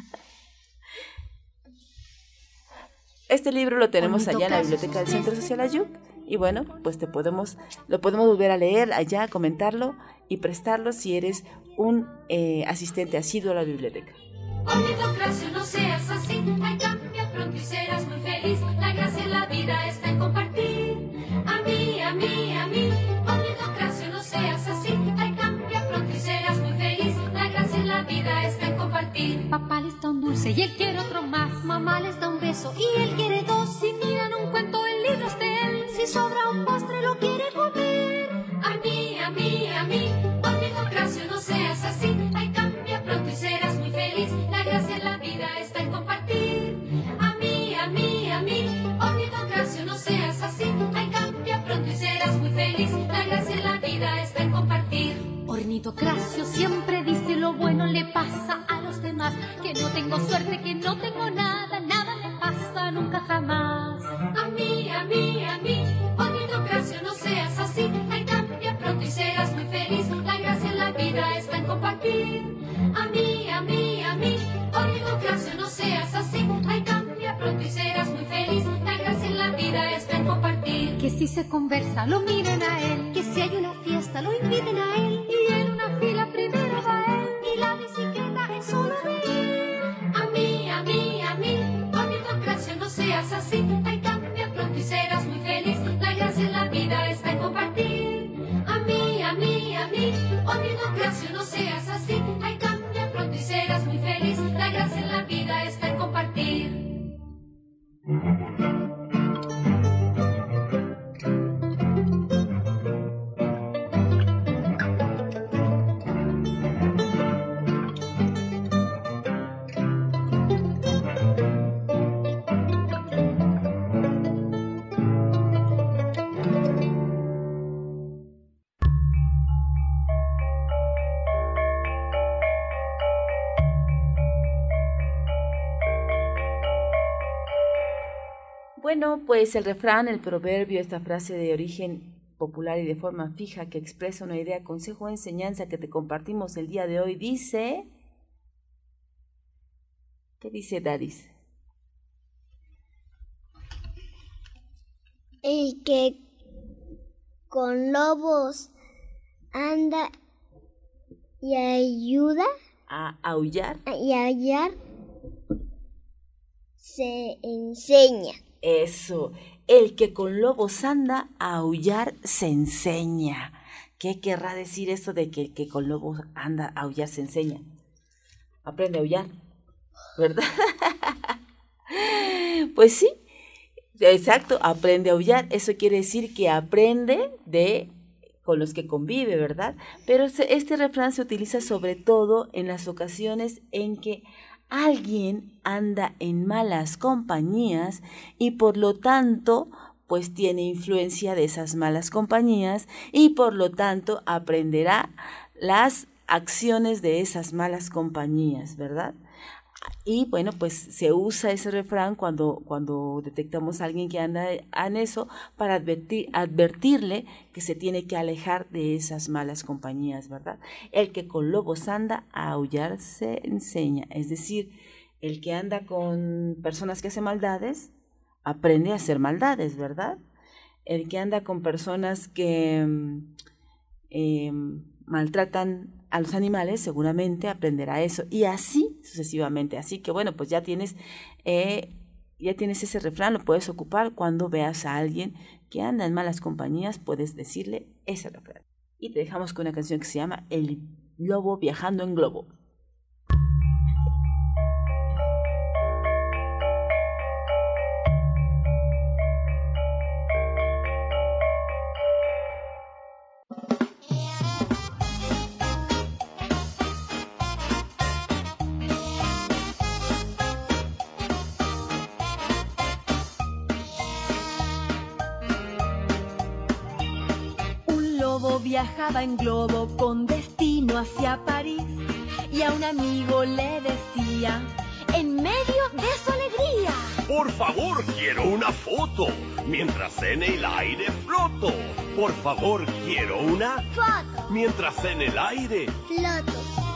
Este libro lo tenemos allá en la biblioteca del Centro Social Ayuc. Y bueno, pues lo podemos volver a leer allá, comentarlo y prestarlo si eres un asistente asiduo a la biblioteca. Ornitocracio, no seas así, ay, cambia pronto y serás muy feliz. La gracia en la vida está en compartir. A mí, Ornitocracio, no seas así, ay, cambia pronto y serás muy feliz. La gracia en la vida está en compartir. Papá les da un dulce y él quiere otro más. Mamá les da un beso y él quiere dos. Si miran un cuento en libros de él, si sobra un postre lo quiere comer. A mí, Ornitocracio, no seas así, ay, cambia pronto y serás muy feliz. La gracia en la vida está en compartir. A mí, Ornitocracio, no seas así, ay, cambia pronto y serás muy feliz. La gracia en la vida está en compartir. Ornitocracio siempre dice lo bueno le pasa a los demás. Que no tengo suerte, que no tengo nada. nada más. A mí, bonito Gracio, no seas así. Ay, cambia pronto y serás muy feliz. La gracia en la vida está en compartir. A mí, bonito Gracio, no seas así. Ay, cambia pronto y serás muy feliz. La gracia en la vida está en compartir. Que si se conversa, lo miren a él. Que si hay una fiesta, lo inviten a él. Y en una fila primero va él. Y la bicicleta es solo de él. A mí, bonito Gracio, no seas así. Ay, cambia pronto y serás muy feliz. La gracia en la vida está en compartir. A mí, bonito Gracio, no seas así. Ay, cambia pronto y serás muy feliz. La gracia en la vida está en compartir. Bueno, pues el refrán, el proverbio, esta frase de origen popular y de forma fija que expresa una idea, consejo o enseñanza que te compartimos el día de hoy dice... ¿Qué dice Daris? El que con lobos anda y ayuda A aullar. y a aullar se enseña. Eso, el que con lobos anda, a aullar se enseña. ¿Qué querrá decir esto de que el que con lobos anda, a aullar se enseña? Aprende a aullar, ¿verdad? Pues sí, exacto, aprende a aullar. Eso quiere decir que aprende con los que convive, ¿verdad? Pero este refrán se utiliza sobre todo en las ocasiones en que alguien anda en malas compañías y por lo tanto pues tiene influencia de esas malas compañías y por lo tanto aprenderá las acciones de esas malas compañías, ¿verdad? Y bueno, pues se usa ese refrán cuando detectamos a alguien que anda en eso para advertirle que se tiene que alejar de esas malas compañías, ¿verdad? El que con lobos anda, a aullar se enseña. Es decir, el que anda con personas que hacen maldades, aprende a hacer maldades, ¿verdad? El que anda con personas que maltratan a los animales, seguramente aprenderá eso, y así sucesivamente. Así que bueno, pues ya tienes ese refrán, lo puedes ocupar cuando veas a alguien que anda en malas compañías, puedes decirle ese refrán. Y te dejamos con una canción que se llama El lobo viajando en globo. Viajaba en globo con destino hacia París y a un amigo le decía, en medio de su alegría: por favor, quiero una foto, mientras en el aire floto. Por favor, quiero una foto, mientras en el aire floto.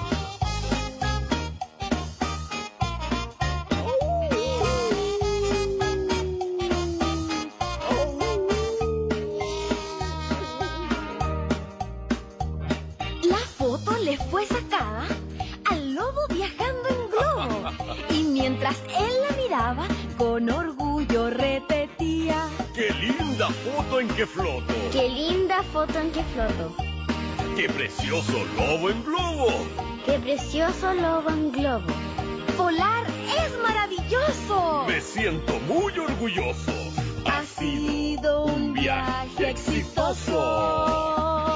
Fue sacada al lobo viajando en globo y mientras él la miraba con orgullo repetía: ¡qué linda foto en que floto! ¡Qué linda foto en que floto! ¡Qué precioso lobo en globo! ¡Qué precioso lobo en globo! ¡Volar es maravilloso! Me siento muy orgulloso. Ha sido un viaje exitoso.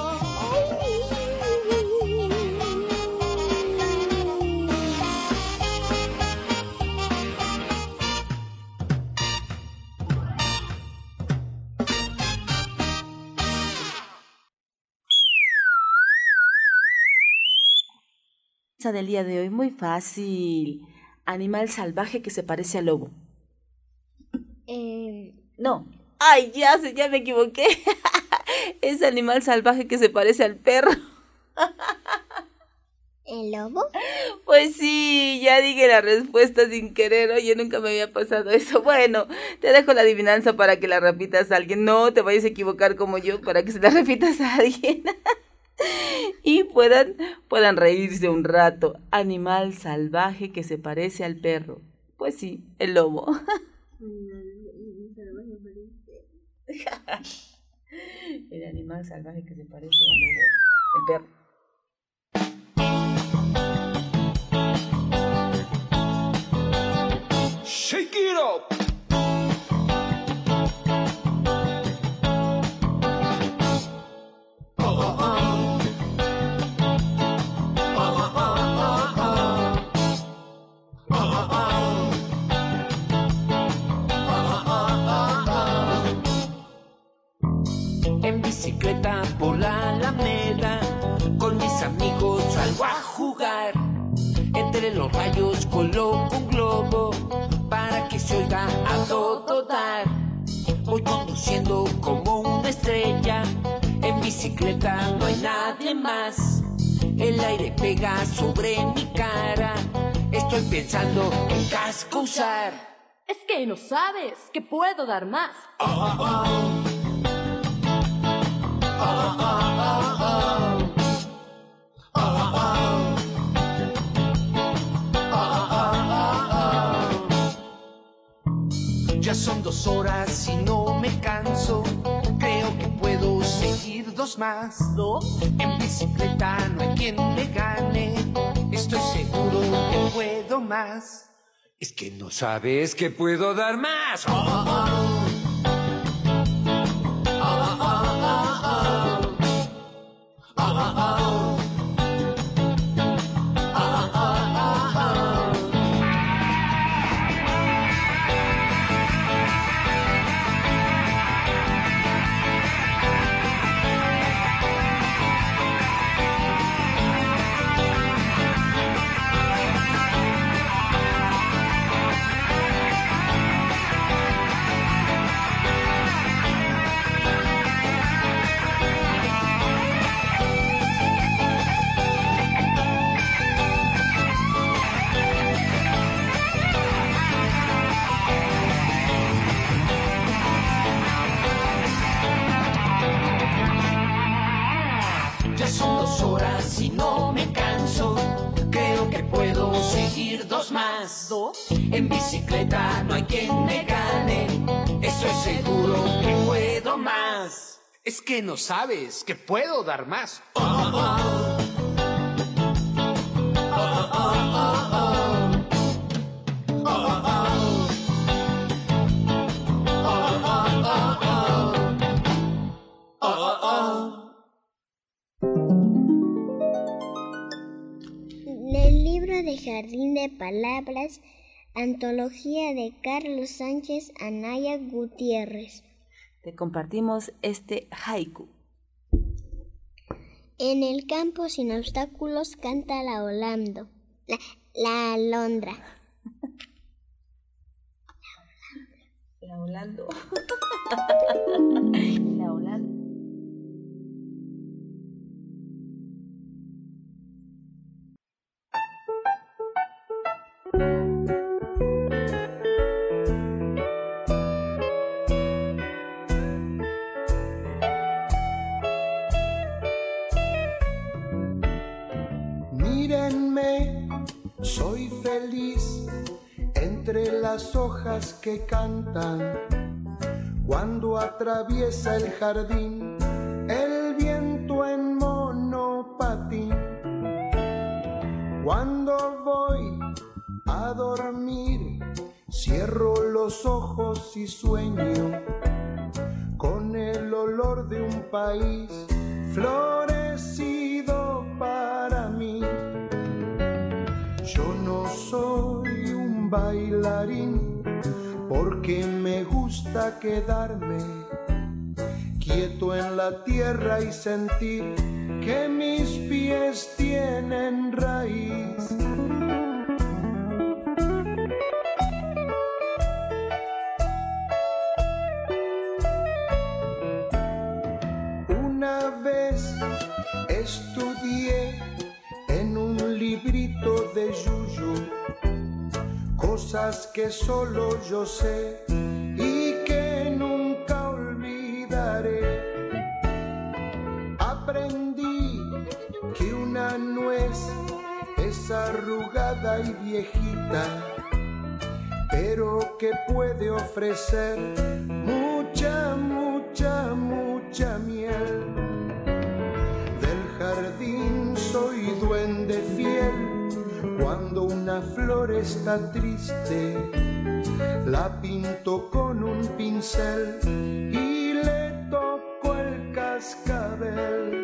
Del día de hoy, muy fácil. Animal salvaje que se parece al lobo. No. Ay, ya me equivoqué. Es animal salvaje que se parece al perro. ¿El lobo? Pues sí, ya dije la respuesta sin querer. Oye, nunca me había pasado eso. Bueno, te dejo la adivinanza para que la repitas a alguien. No te vayas a equivocar como yo, para que se la repitas a alguien. Y puedan reírse un rato. Animal salvaje que se parece al perro. Pues sí, el lobo. El animal salvaje que se parece al lobo. El perro. Shake it up. En bicicleta por la Alameda, con mis amigos salgo a jugar. Entre los rayos coloco un globo para que se oiga a todo dar. Voy conduciendo como una estrella, en bicicleta no hay nadie más. El aire pega sobre mi cara, estoy pensando en casco usar. Es que no sabes que puedo dar más. Ya son 2 horas y no me canso. Creo que puedo seguir 2 más. En bicicleta no hay quien me gane. Estoy seguro que puedo más. Es que no sabes que puedo dar más. Ya son 2 horas y no me canso. Creo que puedo seguir 2 más. En bicicleta no hay quien me gane. Estoy seguro que puedo más. Es que no sabes que puedo dar más. Del libro de Jardín de Palabras, antología de Carlos Sánchez Anaya Gutiérrez. Te compartimos este haiku. En el campo sin obstáculos canta la alondra. La alondra. La Holando. La Holanda. Mírenme, soy feliz entre las hojas que cantan. Cuando atraviesa el jardín el viento en monopatín. Cuando voy a dormir cierro los ojos y sueño con el olor de un país florecido para mí. Yo no soy un bailarín porque me gusta quedarme quieto en la tierra y sentir que mis pies tienen raíz. de yuyu, cosas que solo yo sé y que nunca olvidaré. Aprendí que una nuez es arrugada y viejita, pero que puede ofrecer mucha, mucha, mucha miel. Del jardín soy duende fiel, cuando una flor está triste, la pinto con un pincel y le toco el cascabel.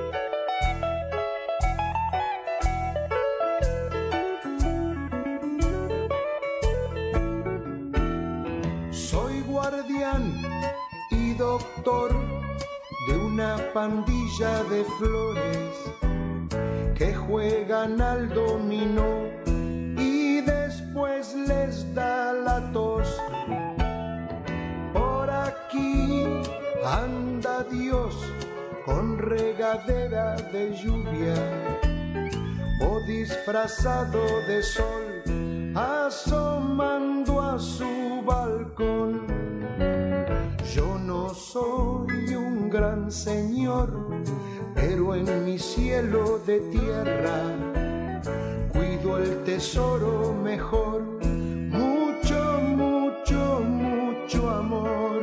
Soy guardián y doctor de una pandilla de flores que juegan al dominó y después les da la tos. Por aquí anda Dios con regadera de lluvia o disfrazado de sol, asomando a su balcón. Yo no soy un gran señor, pero en mi cielo de tierra cuido el tesoro mejor, mucho, mucho, mucho amor.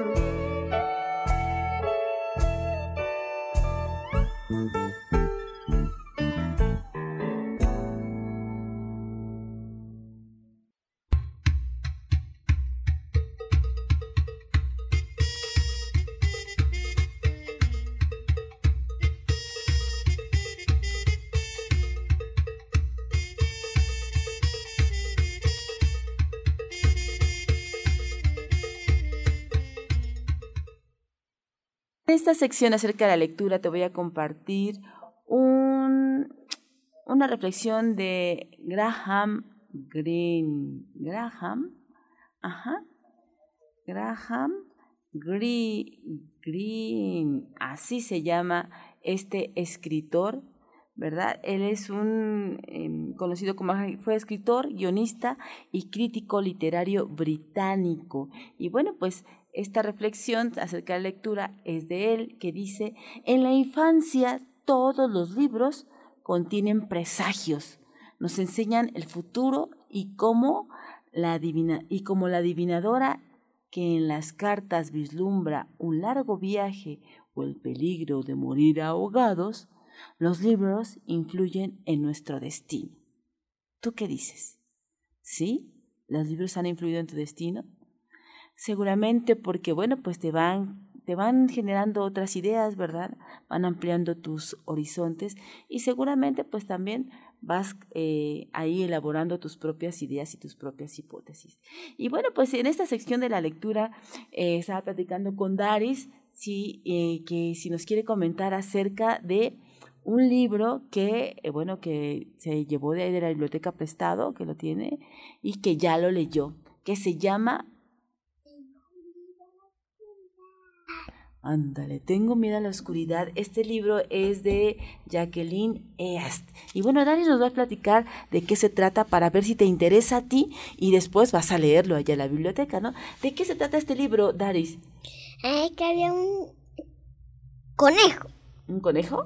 En esta sección acerca de la lectura te voy a compartir una reflexión de Graham Greene. Graham Greene, así se llama este escritor, ¿verdad? Él es un conocido como fue escritor, guionista y crítico literario británico. Y bueno, pues esta reflexión acerca de la lectura es de él, que dice: en la infancia todos los libros contienen presagios, nos enseñan el futuro y como la adivinadora que en las cartas vislumbra un largo viaje o el peligro de morir ahogados, los libros influyen en nuestro destino. ¿Tú qué dices? ¿Sí? ¿Los libros han influido en tu destino? Seguramente porque, bueno, pues te van generando otras ideas, ¿verdad? Van ampliando tus horizontes y seguramente pues también vas ahí elaborando tus propias ideas y tus propias hipótesis. Y bueno, pues en esta sección de la lectura estaba platicando con Daris, que si nos quiere comentar acerca de un libro que se llevó de ahí de la biblioteca prestado, que lo tiene y que ya lo leyó, que se llama Ándale, tengo miedo a la oscuridad. Este libro es de Jacqueline East. Y bueno, Dani nos va a platicar de qué se trata para ver si te interesa a ti y después vas a leerlo allá en la biblioteca, ¿no? ¿De qué se trata este libro, Daris? Que había un conejo. ¿Un conejo?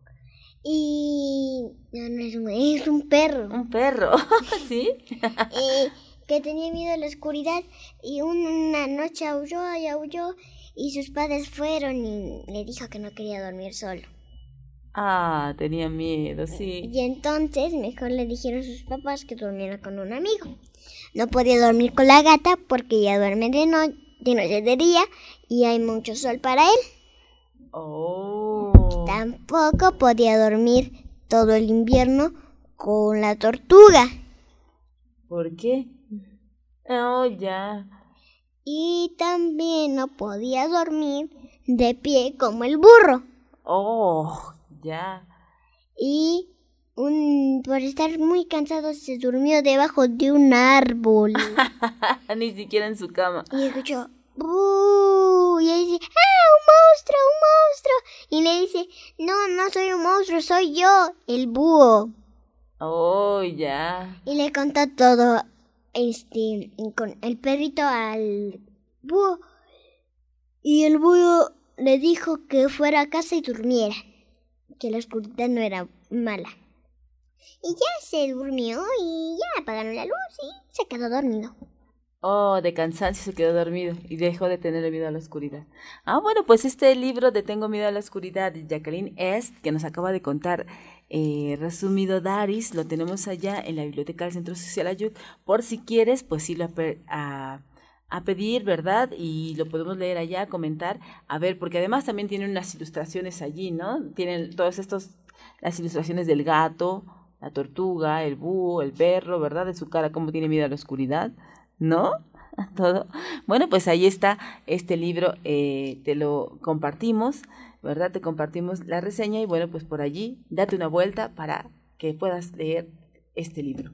Y no es un perro. Un perro, ¿sí? Que tenía miedo a la oscuridad y una noche aulló y aulló. Y sus padres fueron y le dijo que no quería dormir solo. Ah, tenía miedo, sí. Y entonces mejor le dijeron a sus papás que durmiera con un amigo. No podía dormir con la gata porque ella duerme de noche, de día, y hay mucho sol para él. Oh. Tampoco podía dormir todo el invierno con la tortuga. ¿Por qué? Oh, ya. Y también no podía dormir de pie como el burro. Oh, ya. Y por estar muy cansado se durmió debajo de un árbol. Ni siquiera en su cama. Y escuchó ¡buh! Y ahí dice ¡ah, un monstruo! Y le dice no soy un monstruo, soy yo, el búho. Oh, ya. Y le contó todo con el perrito al búho. Y el búho le dijo que fuera a casa y durmiera, que la oscuridad no era mala. Y ya se durmió y ya apagaron la luz y se quedó dormido. Oh, de cansancio se quedó dormido y dejó de tener miedo a la oscuridad. Ah, bueno, pues este libro de Tengo miedo a la oscuridad de Jacqueline Est, que nos acaba de contar resumido Daris, lo tenemos allá en la biblioteca del Centro Social Ayud. Por si quieres, pues irlo a pedir, ¿verdad? Y lo podemos leer allá, comentar, a ver, porque además también tienen unas ilustraciones allí, ¿no? Tienen las ilustraciones del gato, la tortuga, el búho, el perro, ¿verdad? De su cara, cómo tiene miedo a la oscuridad, ¿no? Todo. Bueno, pues ahí está este libro, te lo compartimos, ¿verdad? Te compartimos la reseña y bueno, pues por allí date una vuelta para que puedas leer este libro.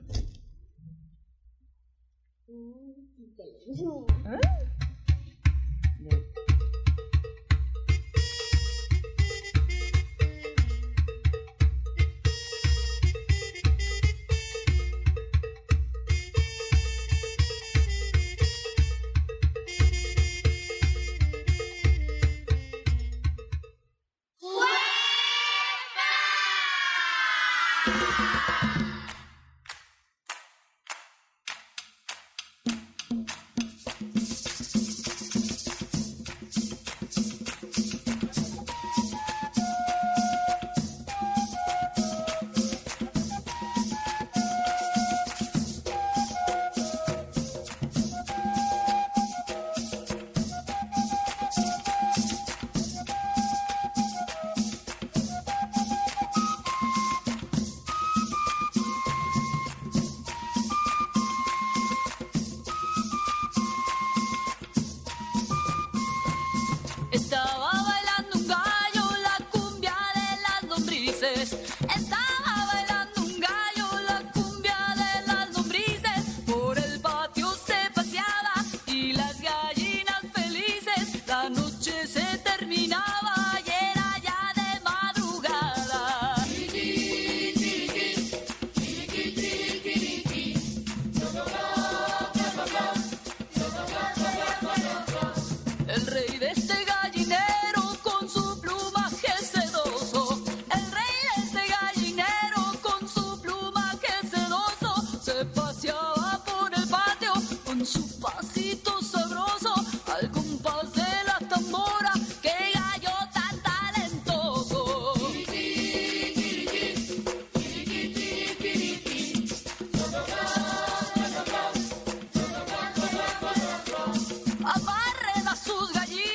Amarren a sus gallinas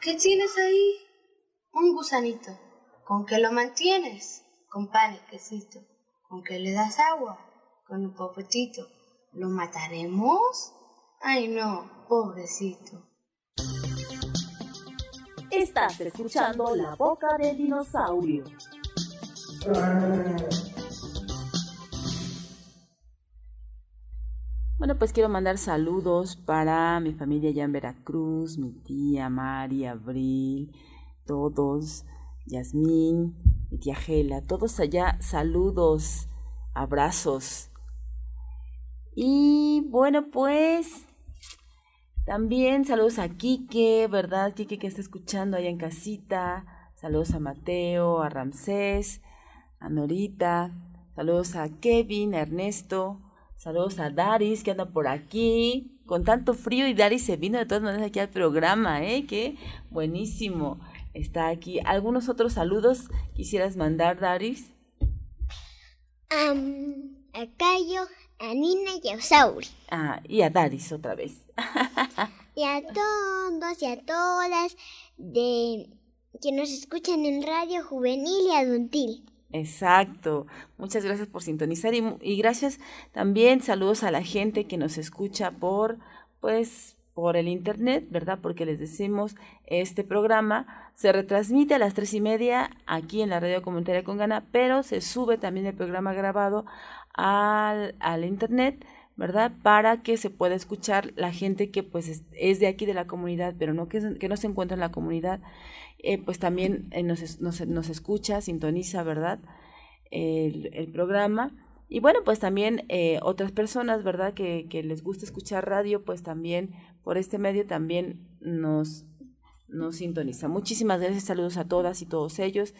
¿Qué tienes ahí? Un gusanito. ¿Con qué lo mantienes? Con pan y quesito. ¿Con qué le das agua? Con un popotito. ¿Lo mataremos? Ay no, pobrecito. Estás escuchando La Boca del Dinosaurio. Bueno, pues quiero mandar saludos para mi familia allá en Veracruz, mi tía Mari, Abril, todos, Yasmín, mi tía Gela, todos allá, saludos, abrazos. Y bueno, pues también saludos a Quique, ¿verdad? Quique que está escuchando allá en casita. Saludos a Mateo, a Ramsés, a Norita. Saludos a Kevin, a Ernesto. Saludos a Daris, que anda por aquí. Con tanto frío y Daris se vino de todas maneras aquí al programa, ¿eh? Que buenísimo. Está aquí. ¿Algunos otros saludos quisieras mandar, Daris? A Cayo, a Nina y a Sauri. Y a Daris otra vez. Y a todos y a todas que nos escuchan en Radio Juvenil y Adultil. Exacto. Muchas gracias por sintonizar y gracias también, saludos a la gente que nos escucha por el internet, ¿verdad? Porque les decimos, este programa se retransmite a las 3:30 aquí en la Radio Comunitaria con Gana, pero se sube también el programa grabado al internet, ¿verdad? Para que se pueda escuchar la gente que pues es de aquí de la comunidad, pero no que no se encuentra en la comunidad, pues también nos escucha, sintoniza, ¿verdad? El programa. Y bueno, pues también otras personas, ¿verdad? Que les gusta escuchar radio, pues también por este medio también nos sintoniza. Muchísimas gracias, saludos a todas y todos ellos.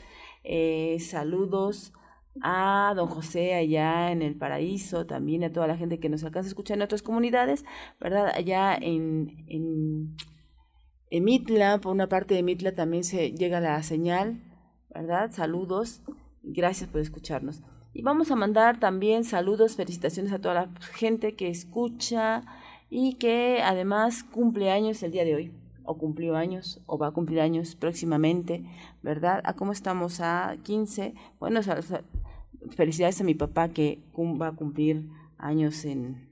Saludos a don José allá en el Paraíso, también a toda la gente que nos alcanza a escuchar en otras comunidades, ¿verdad? Allá en Mitla, por una parte de Mitla también se llega la señal, ¿verdad? Saludos, gracias por escucharnos. Y vamos a mandar también saludos, felicitaciones a toda la gente que escucha y que además cumple años el día de hoy, o cumplió años, o va a cumplir años próximamente, ¿verdad? ¿A cómo estamos? A 15. Bueno, felicidades a mi papá que va a cumplir años en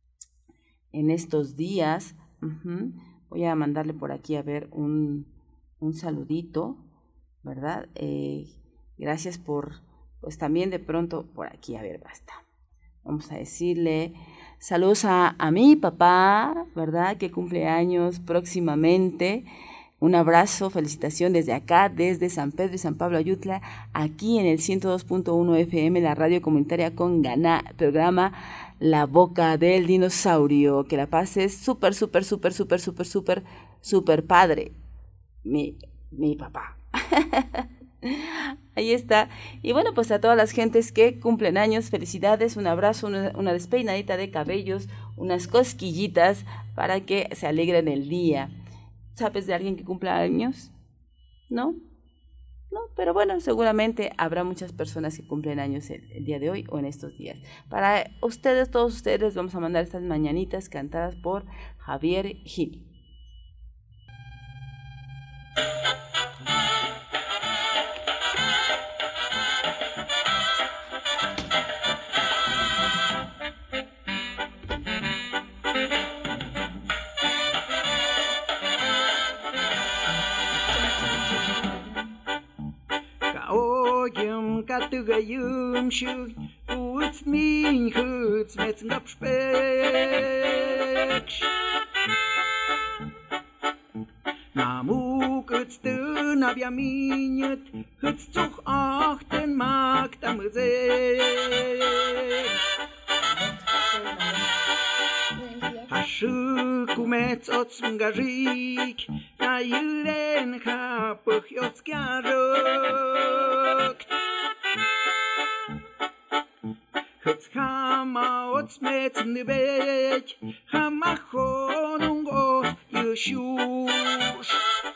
estos días. Voy a mandarle por aquí a ver un saludito, ¿verdad? Gracias por, pues también de pronto por aquí, a ver, basta. Vamos a decirle saludos a mi papá, ¿verdad? Que cumple años próximamente. Un abrazo, felicitación desde acá, desde San Pedro y San Pablo Ayutla, aquí en el 102.1 FM, la radio comunitaria con Gana, programa La Boca del Dinosaurio. Que la pases súper, súper, súper, súper, súper, súper, súper padre. Mi papá. Ahí está. Y bueno, pues a todas las gentes que cumplen años, felicidades, un abrazo, una despeinadita de cabellos, unas cosquillitas para que se alegren el día. ¿Sabes de alguien que cumpla años? ¿No? No, pero bueno, seguramente habrá muchas personas que cumplen años el día de hoy o en estos días. Para ustedes, todos ustedes, vamos a mandar estas mañanitas cantadas por Javier Gil. Katugayum shug uts min huts met ngapspek Namuk uts tun abja minut huts toch achten maakt am zek Hashuk umets ots ngajik na yulen kapach yots garok Chama odsmecn beć, chama honungos jesús.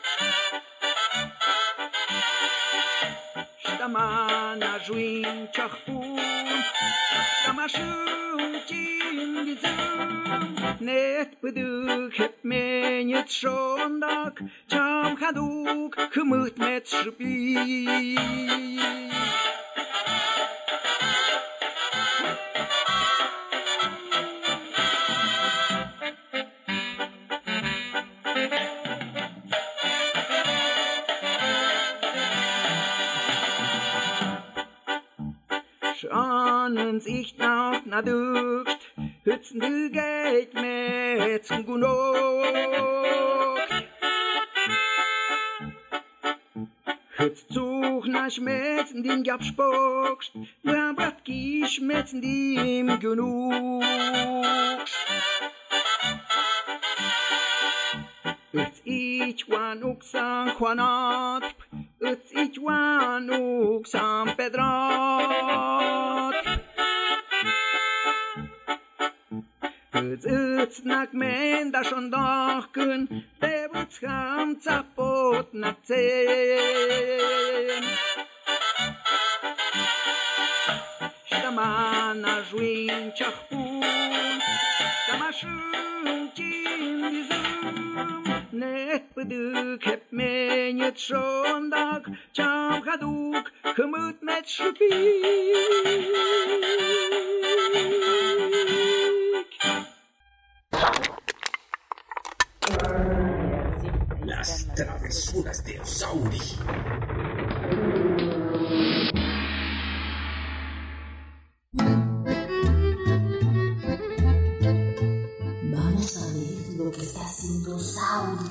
Stamana żuinczach pun, stama szunkin widzun, net bedug heb men het zondag, cham haduk, gemut met schbi. Schonens ich noch na dukt, hützen du geht mit zum Gunok. Hütz zuch na schmetzen den Gabspokst, nur Bratki schmetzen die im Genug. Hütz ich wan uxan quanat, hütz ich wan uxan pedrat. Hütz nak men da schon dachen, der wutz ham zapot na zehn. Stamana juin chachpun, stamashun chin dizum. Net bedug heb men het zondag, cham haduk, gemut met schupik. Las travesuras de Osauri. Vamos a ver lo que está haciendo Sauri.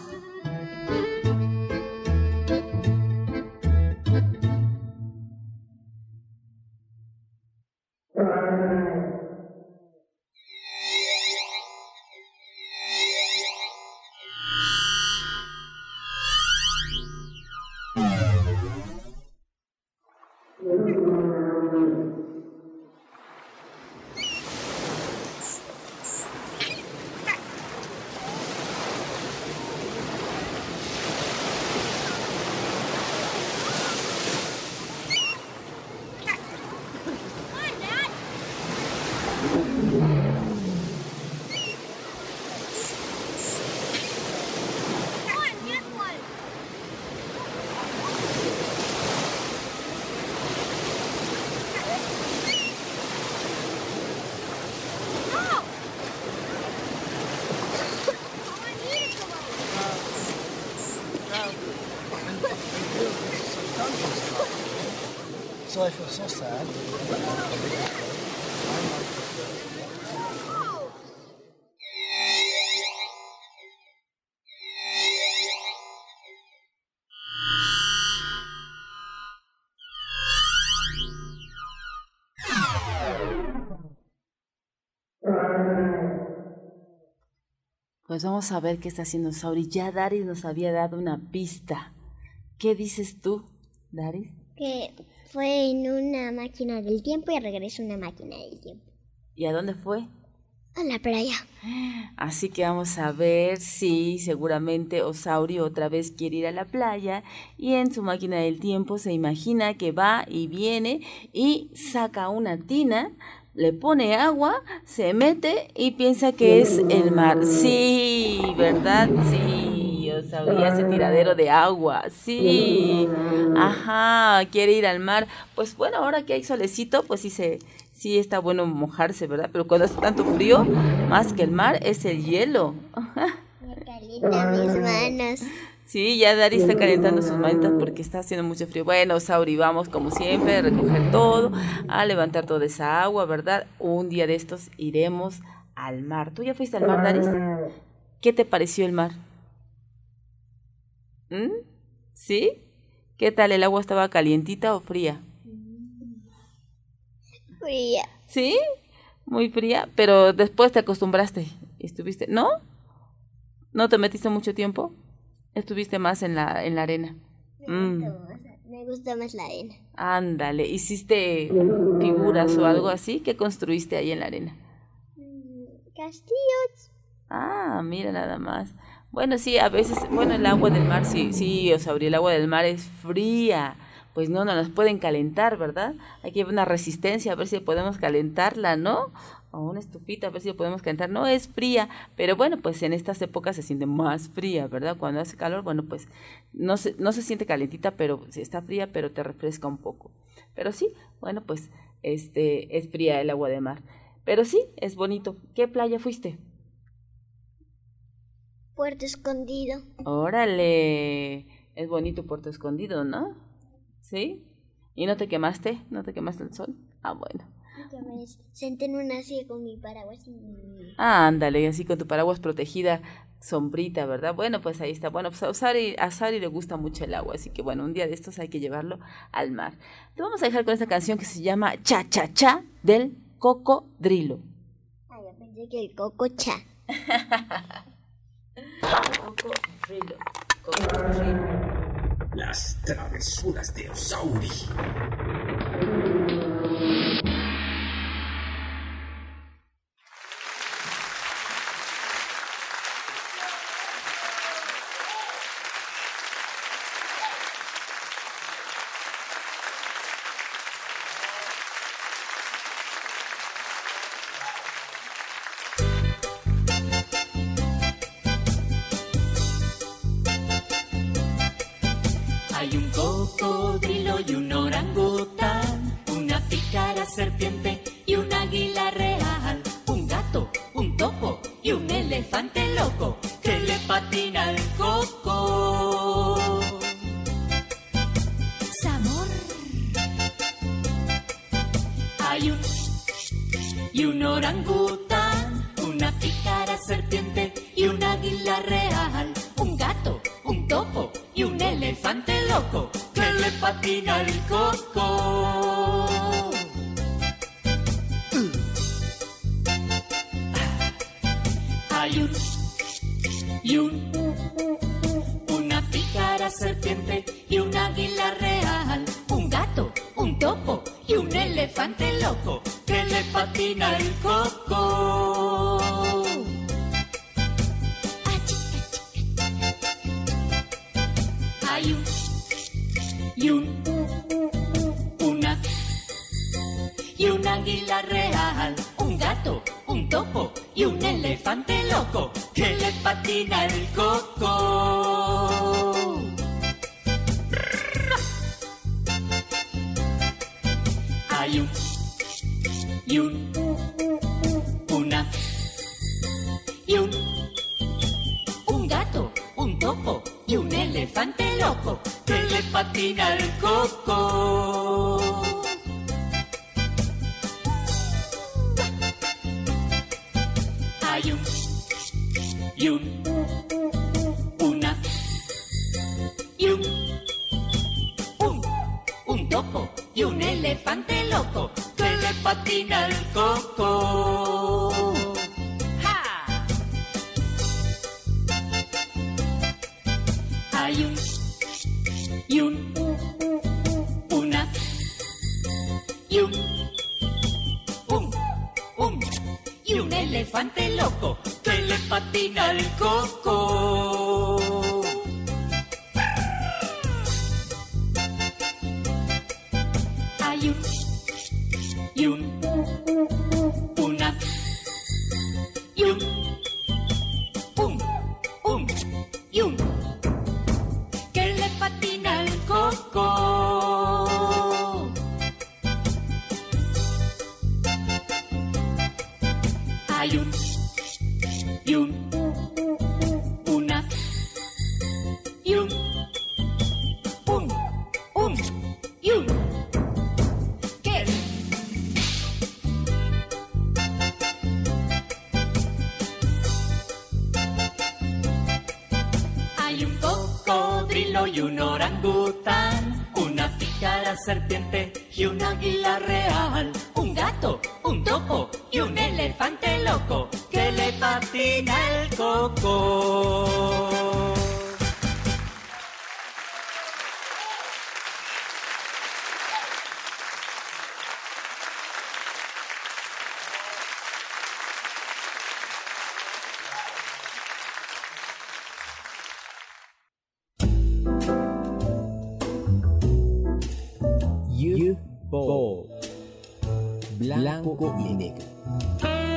So I feel so sad. Pues vamos a ver qué está haciendo Sauri. Ya Daris nos había dado una pista. ¿Qué dices tú, Daris? Que fue en una máquina del tiempo y regresó una máquina del tiempo. ¿Y a dónde fue? A la playa. Así que vamos a ver si seguramente Osauri otra vez quiere ir a la playa y en su máquina del tiempo se imagina que va y viene y saca una tina, le pone agua, se mete y piensa que es el mar. Sí, ¿verdad? Sí, Osauri hace tiradero de agua. Sí, ajá, quiere ir al mar. Pues bueno, ahora que hay solecito, pues sí está bueno mojarse, ¿verdad? Pero cuando hace tanto frío, más que el mar, es el hielo. Me calienta mis manos. Sí, ya Dari está calentando sus manitas porque está haciendo mucho frío. Bueno, Sauri, vamos como siempre a recoger todo, a levantar toda esa agua, ¿verdad? Un día de estos iremos al mar. ¿Tú ya fuiste al mar, Daris? ¿Qué te pareció el mar? ¿Sí? ¿Qué tal? ¿El agua estaba calientita o fría? Fría. ¿Sí? Muy fría, pero después te acostumbraste. ¿Estuviste? ¿No? ¿No te metiste mucho tiempo? Estuviste más en la arena. Me gustó más la arena. Ándale, ¿hiciste figuras o algo así? ¿Qué construiste ahí en la arena? Castillos. Ah, mira nada más. Bueno, sí, a veces, bueno, el agua del mar, sí, Osauri, el agua del mar es fría. Pues no nos pueden calentar, ¿verdad? Hay que ver una resistencia, a ver si podemos calentarla, ¿no? o una estufita, a ver si lo podemos calentar. No es fría, pero bueno, pues en estas épocas se siente más fría, ¿verdad? Cuando hace calor, bueno, pues no se siente calentita, pero sí está fría, pero te refresca un poco. Pero sí, bueno, pues es fría el agua de mar. Pero sí, es bonito. ¿Qué playa fuiste? Puerto Escondido. Órale, es bonito Puerto Escondido, ¿no? ¿Sí? ¿Y no te quemaste? ¿No te quemaste el sol? Ah, bueno. Yo me senté en una silla con mi paraguas y... Ándale, así con tu paraguas protegida, sombrita, ¿verdad? Bueno, pues ahí está. Bueno, pues a Sari le gusta mucho el agua, así que bueno, un día de estos hay que llevarlo al mar. Te vamos a dejar con esta canción que se llama Cha Cha Cha del Cocodrilo. Ah, yo pensé que el Coco Cha. Cocodrilo, Cocodrilo. Las travesuras de Osauri. Hay un cocodrilo y un orangután, una pícara serpiente y un águila real, un gato, un topo y un elefante loco que le patina el coco. Sabor. Hay un orangután, una pícara serpiente y un águila real, un gato, un topo y un elefante loco que le patina el coco. Hay una pícara serpiente y un águila real, un gato, un topo y un elefante loco que le patina el coco. Hay un águila real, un gato, un topo y un elefante loco que le patina el coco. Hay un gato, un topo y un elefante loco que le patina el coco. Hay un topo y un elefante loco que le patina el coco. ¡Ja! Hay un elefante loco que le patina el coco. Hay un que le patina el coco. Hay un ¿qué? Hay un cocodrilo y un orangután, una pícara serpiente y un águila real, un gato, un topo y un elefante loco que le patina el coco. U-Ball, blanco y negro.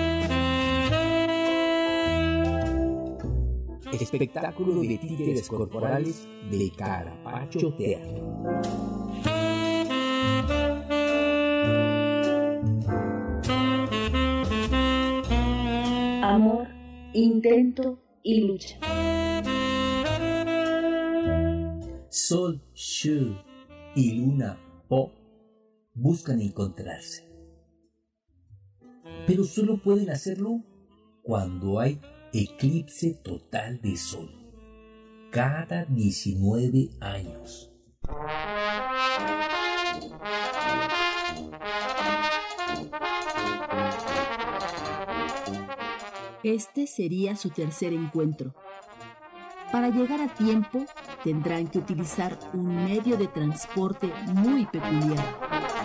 Espectáculo de títeres corporales de Carapacho Teatro. Amor, intento y lucha. Sol Shu y Luna Po buscan encontrarse, pero solo pueden hacerlo cuando hay eclipse total de sol, cada 19 años. Este sería su tercer encuentro. Para llegar a tiempo, tendrán que utilizar un medio de transporte muy peculiar.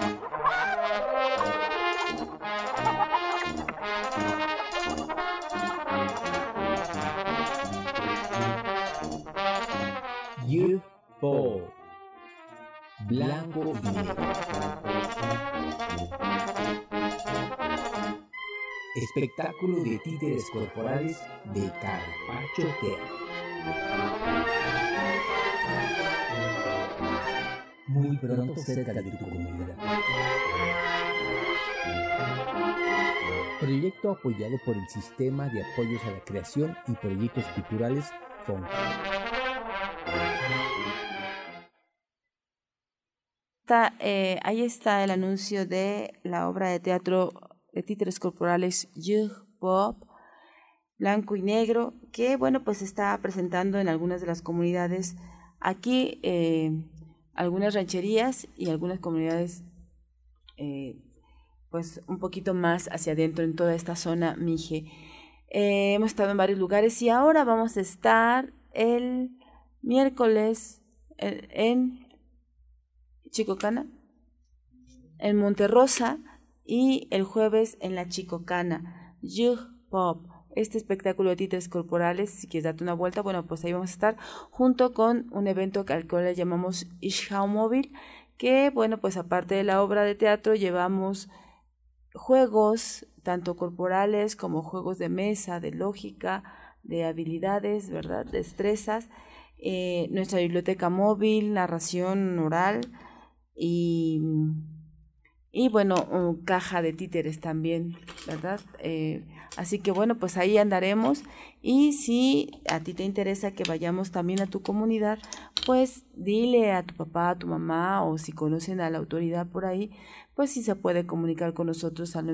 Yu-Po, blanco y negro. Espectáculo de títeres corporales de Carapacho Teatro. Muy pronto cerca de tu comunidad. Proyecto apoyado por el Sistema de Apoyos a la Creación y Proyectos Culturales FONCA. Ahí está el anuncio de la obra de teatro de títeres corporales Yu-Po, blanco y negro, que bueno, pues se está presentando en algunas de las comunidades aquí, algunas rancherías y algunas comunidades pues un poquito más hacia adentro en toda esta zona Mije. Hemos estado en varios lugares y ahora vamos a estar el miércoles en Chicocana, en Monterrosa, y el jueves en la Chicocana. Yu-Po, este espectáculo de títeres corporales, si quieres darte una vuelta, bueno, pues ahí vamos a estar junto con un evento al cual le llamamos Ishao Móvil, que bueno, pues aparte de la obra de teatro llevamos juegos tanto corporales como juegos de mesa, de lógica, de habilidades, ¿verdad?, destrezas, nuestra biblioteca móvil, narración oral y bueno, caja de títeres también, ¿verdad? Así que bueno, pues ahí andaremos, y si a ti te interesa que vayamos también a tu comunidad, pues dile a tu papá, a tu mamá, o si conocen a la autoridad por ahí, pues sí se puede comunicar con nosotros al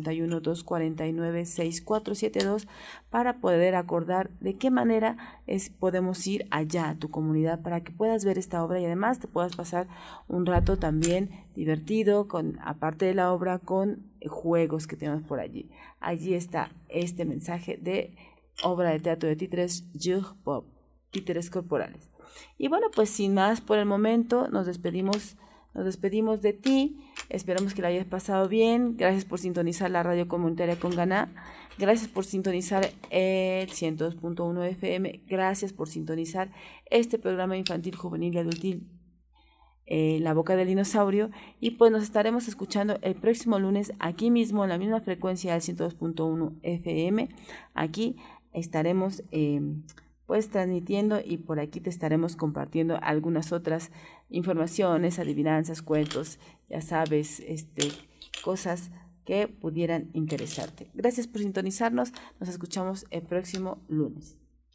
951-249-6472 para poder acordar de qué manera podemos ir allá a tu comunidad para que puedas ver esta obra y además te puedas pasar un rato también divertido, aparte de la obra, con juegos que tenemos por allí. Allí está este mensaje de obra de teatro de títeres Yu-Po, títeres corporales. Y bueno, pues sin más por el momento, nos despedimos de ti. Esperamos que la hayas pasado bien. Gracias por sintonizar la radio comunitaria Conganá. Gracias por sintonizar el 102.1 FM. Gracias por sintonizar este programa infantil, juvenil y adultil, La Boca del Dinosaurio. Y pues nos estaremos escuchando el próximo lunes aquí mismo en la misma frecuencia del 102.1 FM. Aquí estaremos pues transmitiendo, y por aquí te estaremos compartiendo algunas otras informaciones, adivinanzas, cuentos, ya sabes, cosas que pudieran interesarte. Gracias por sintonizarnos, nos escuchamos el próximo lunes.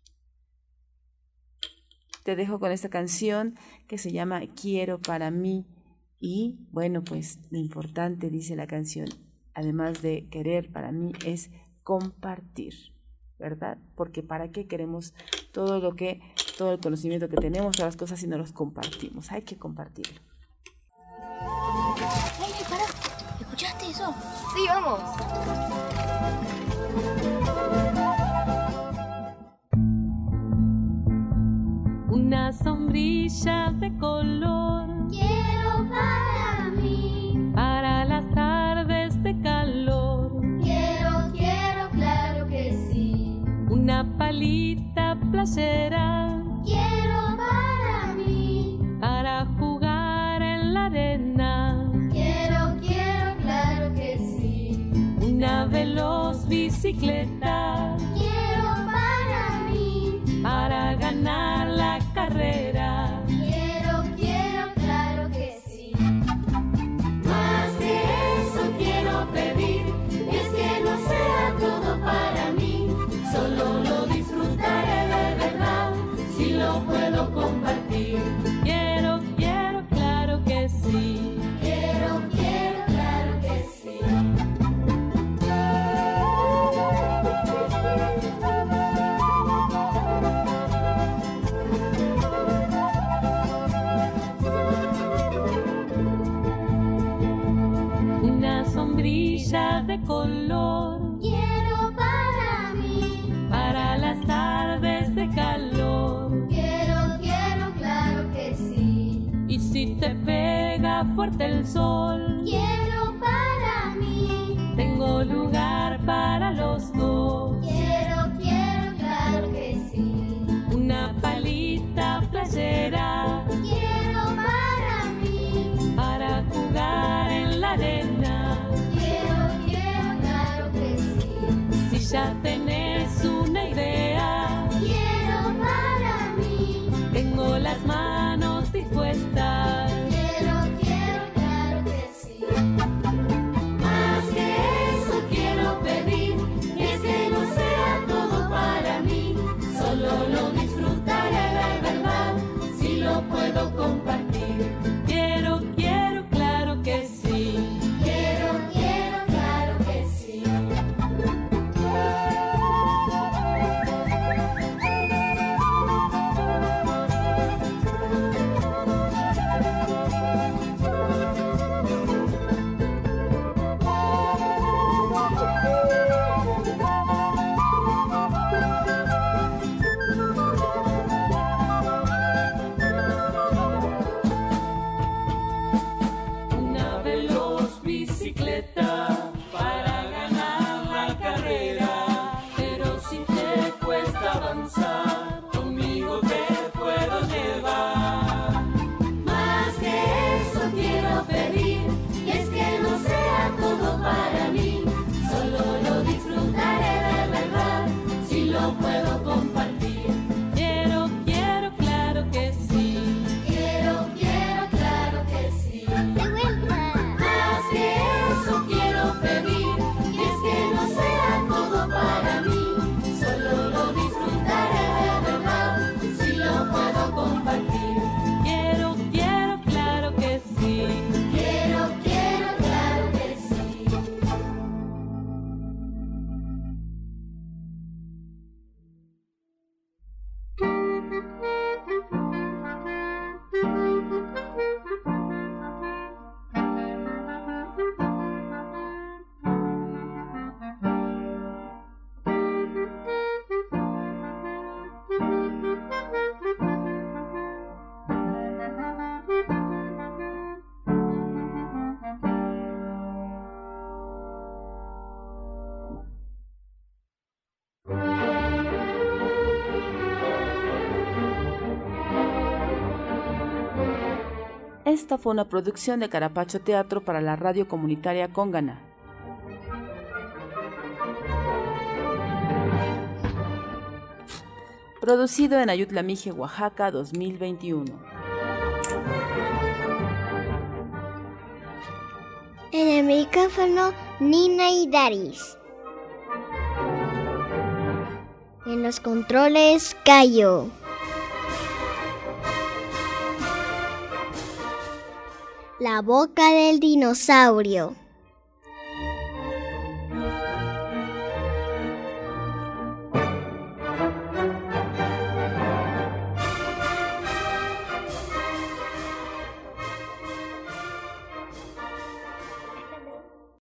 Te dejo con esta canción que se llama Quiero para mí, y bueno, pues lo importante, dice la canción, además de querer para mí, es compartir, ¿verdad? Porque ¿para qué queremos todo el conocimiento que tenemos, todas las cosas, si no los compartimos? Hay que compartirlo. ¡Ey, para! ¿Escuchaste eso? Sí, vamos. Una sombrilla de color Quiero para mí, para las tardes de calor. quiero, claro que sí. Una palita playera Quiero para mí, para jugar en la arena. quiero, claro que sí. Una veloz bicicleta Quiero para mí, para ganar la carrera. Quiero, claro que sí. Más que eso quiero pedir, es que no sea todo para mí, solo lo disfrutaré de verdad, si lo puedo compartir. Quiero, claro que sí. Quiero, claro que sí. Una sombrilla de color Quiero para mí, para las tardes de calor. quiero, claro que sí. Y si te pega fuerte el sol, Quiero para mí, tengo lugar para los dos. quiero, claro que sí. Una palita playera Quiero para mí, para jugar en la arena. quiero, claro que sí. Si ya tenés una idea, Quiero para mí, tengo las manos dispuestas. quiero, claro que sí. Más que eso quiero pedir, es que no sea todo para mí, solo lo disfrutaré de verdad, si lo puedo compartir. Quiero, claro que sí. Quiero, claro que sí. Una veloz bicicleta para ganar la carrera. Pero si te cuesta avanzar, conmigo te puedo llevar. Más que eso quiero pedir, y es que no sea todo para mí, solo lo disfrutaré de verdad, si lo puedo compartir. Quiero, claro que sí. Quiero, claro que sí. Más que eso quiero pedir, y es que no sea todo para mí, solo lo disfrutaré de verdad, si lo puedo compartir. Quiero, claro que sí. Quiero, claro que sí. Esta fue una producción de Carapacho Teatro para la radio comunitaria Congana. Producido en Ayutla Mije, Oaxaca, 2021. En el micrófono, Nina y Daris. En los controles, Cayo. La boca del dinosaurio.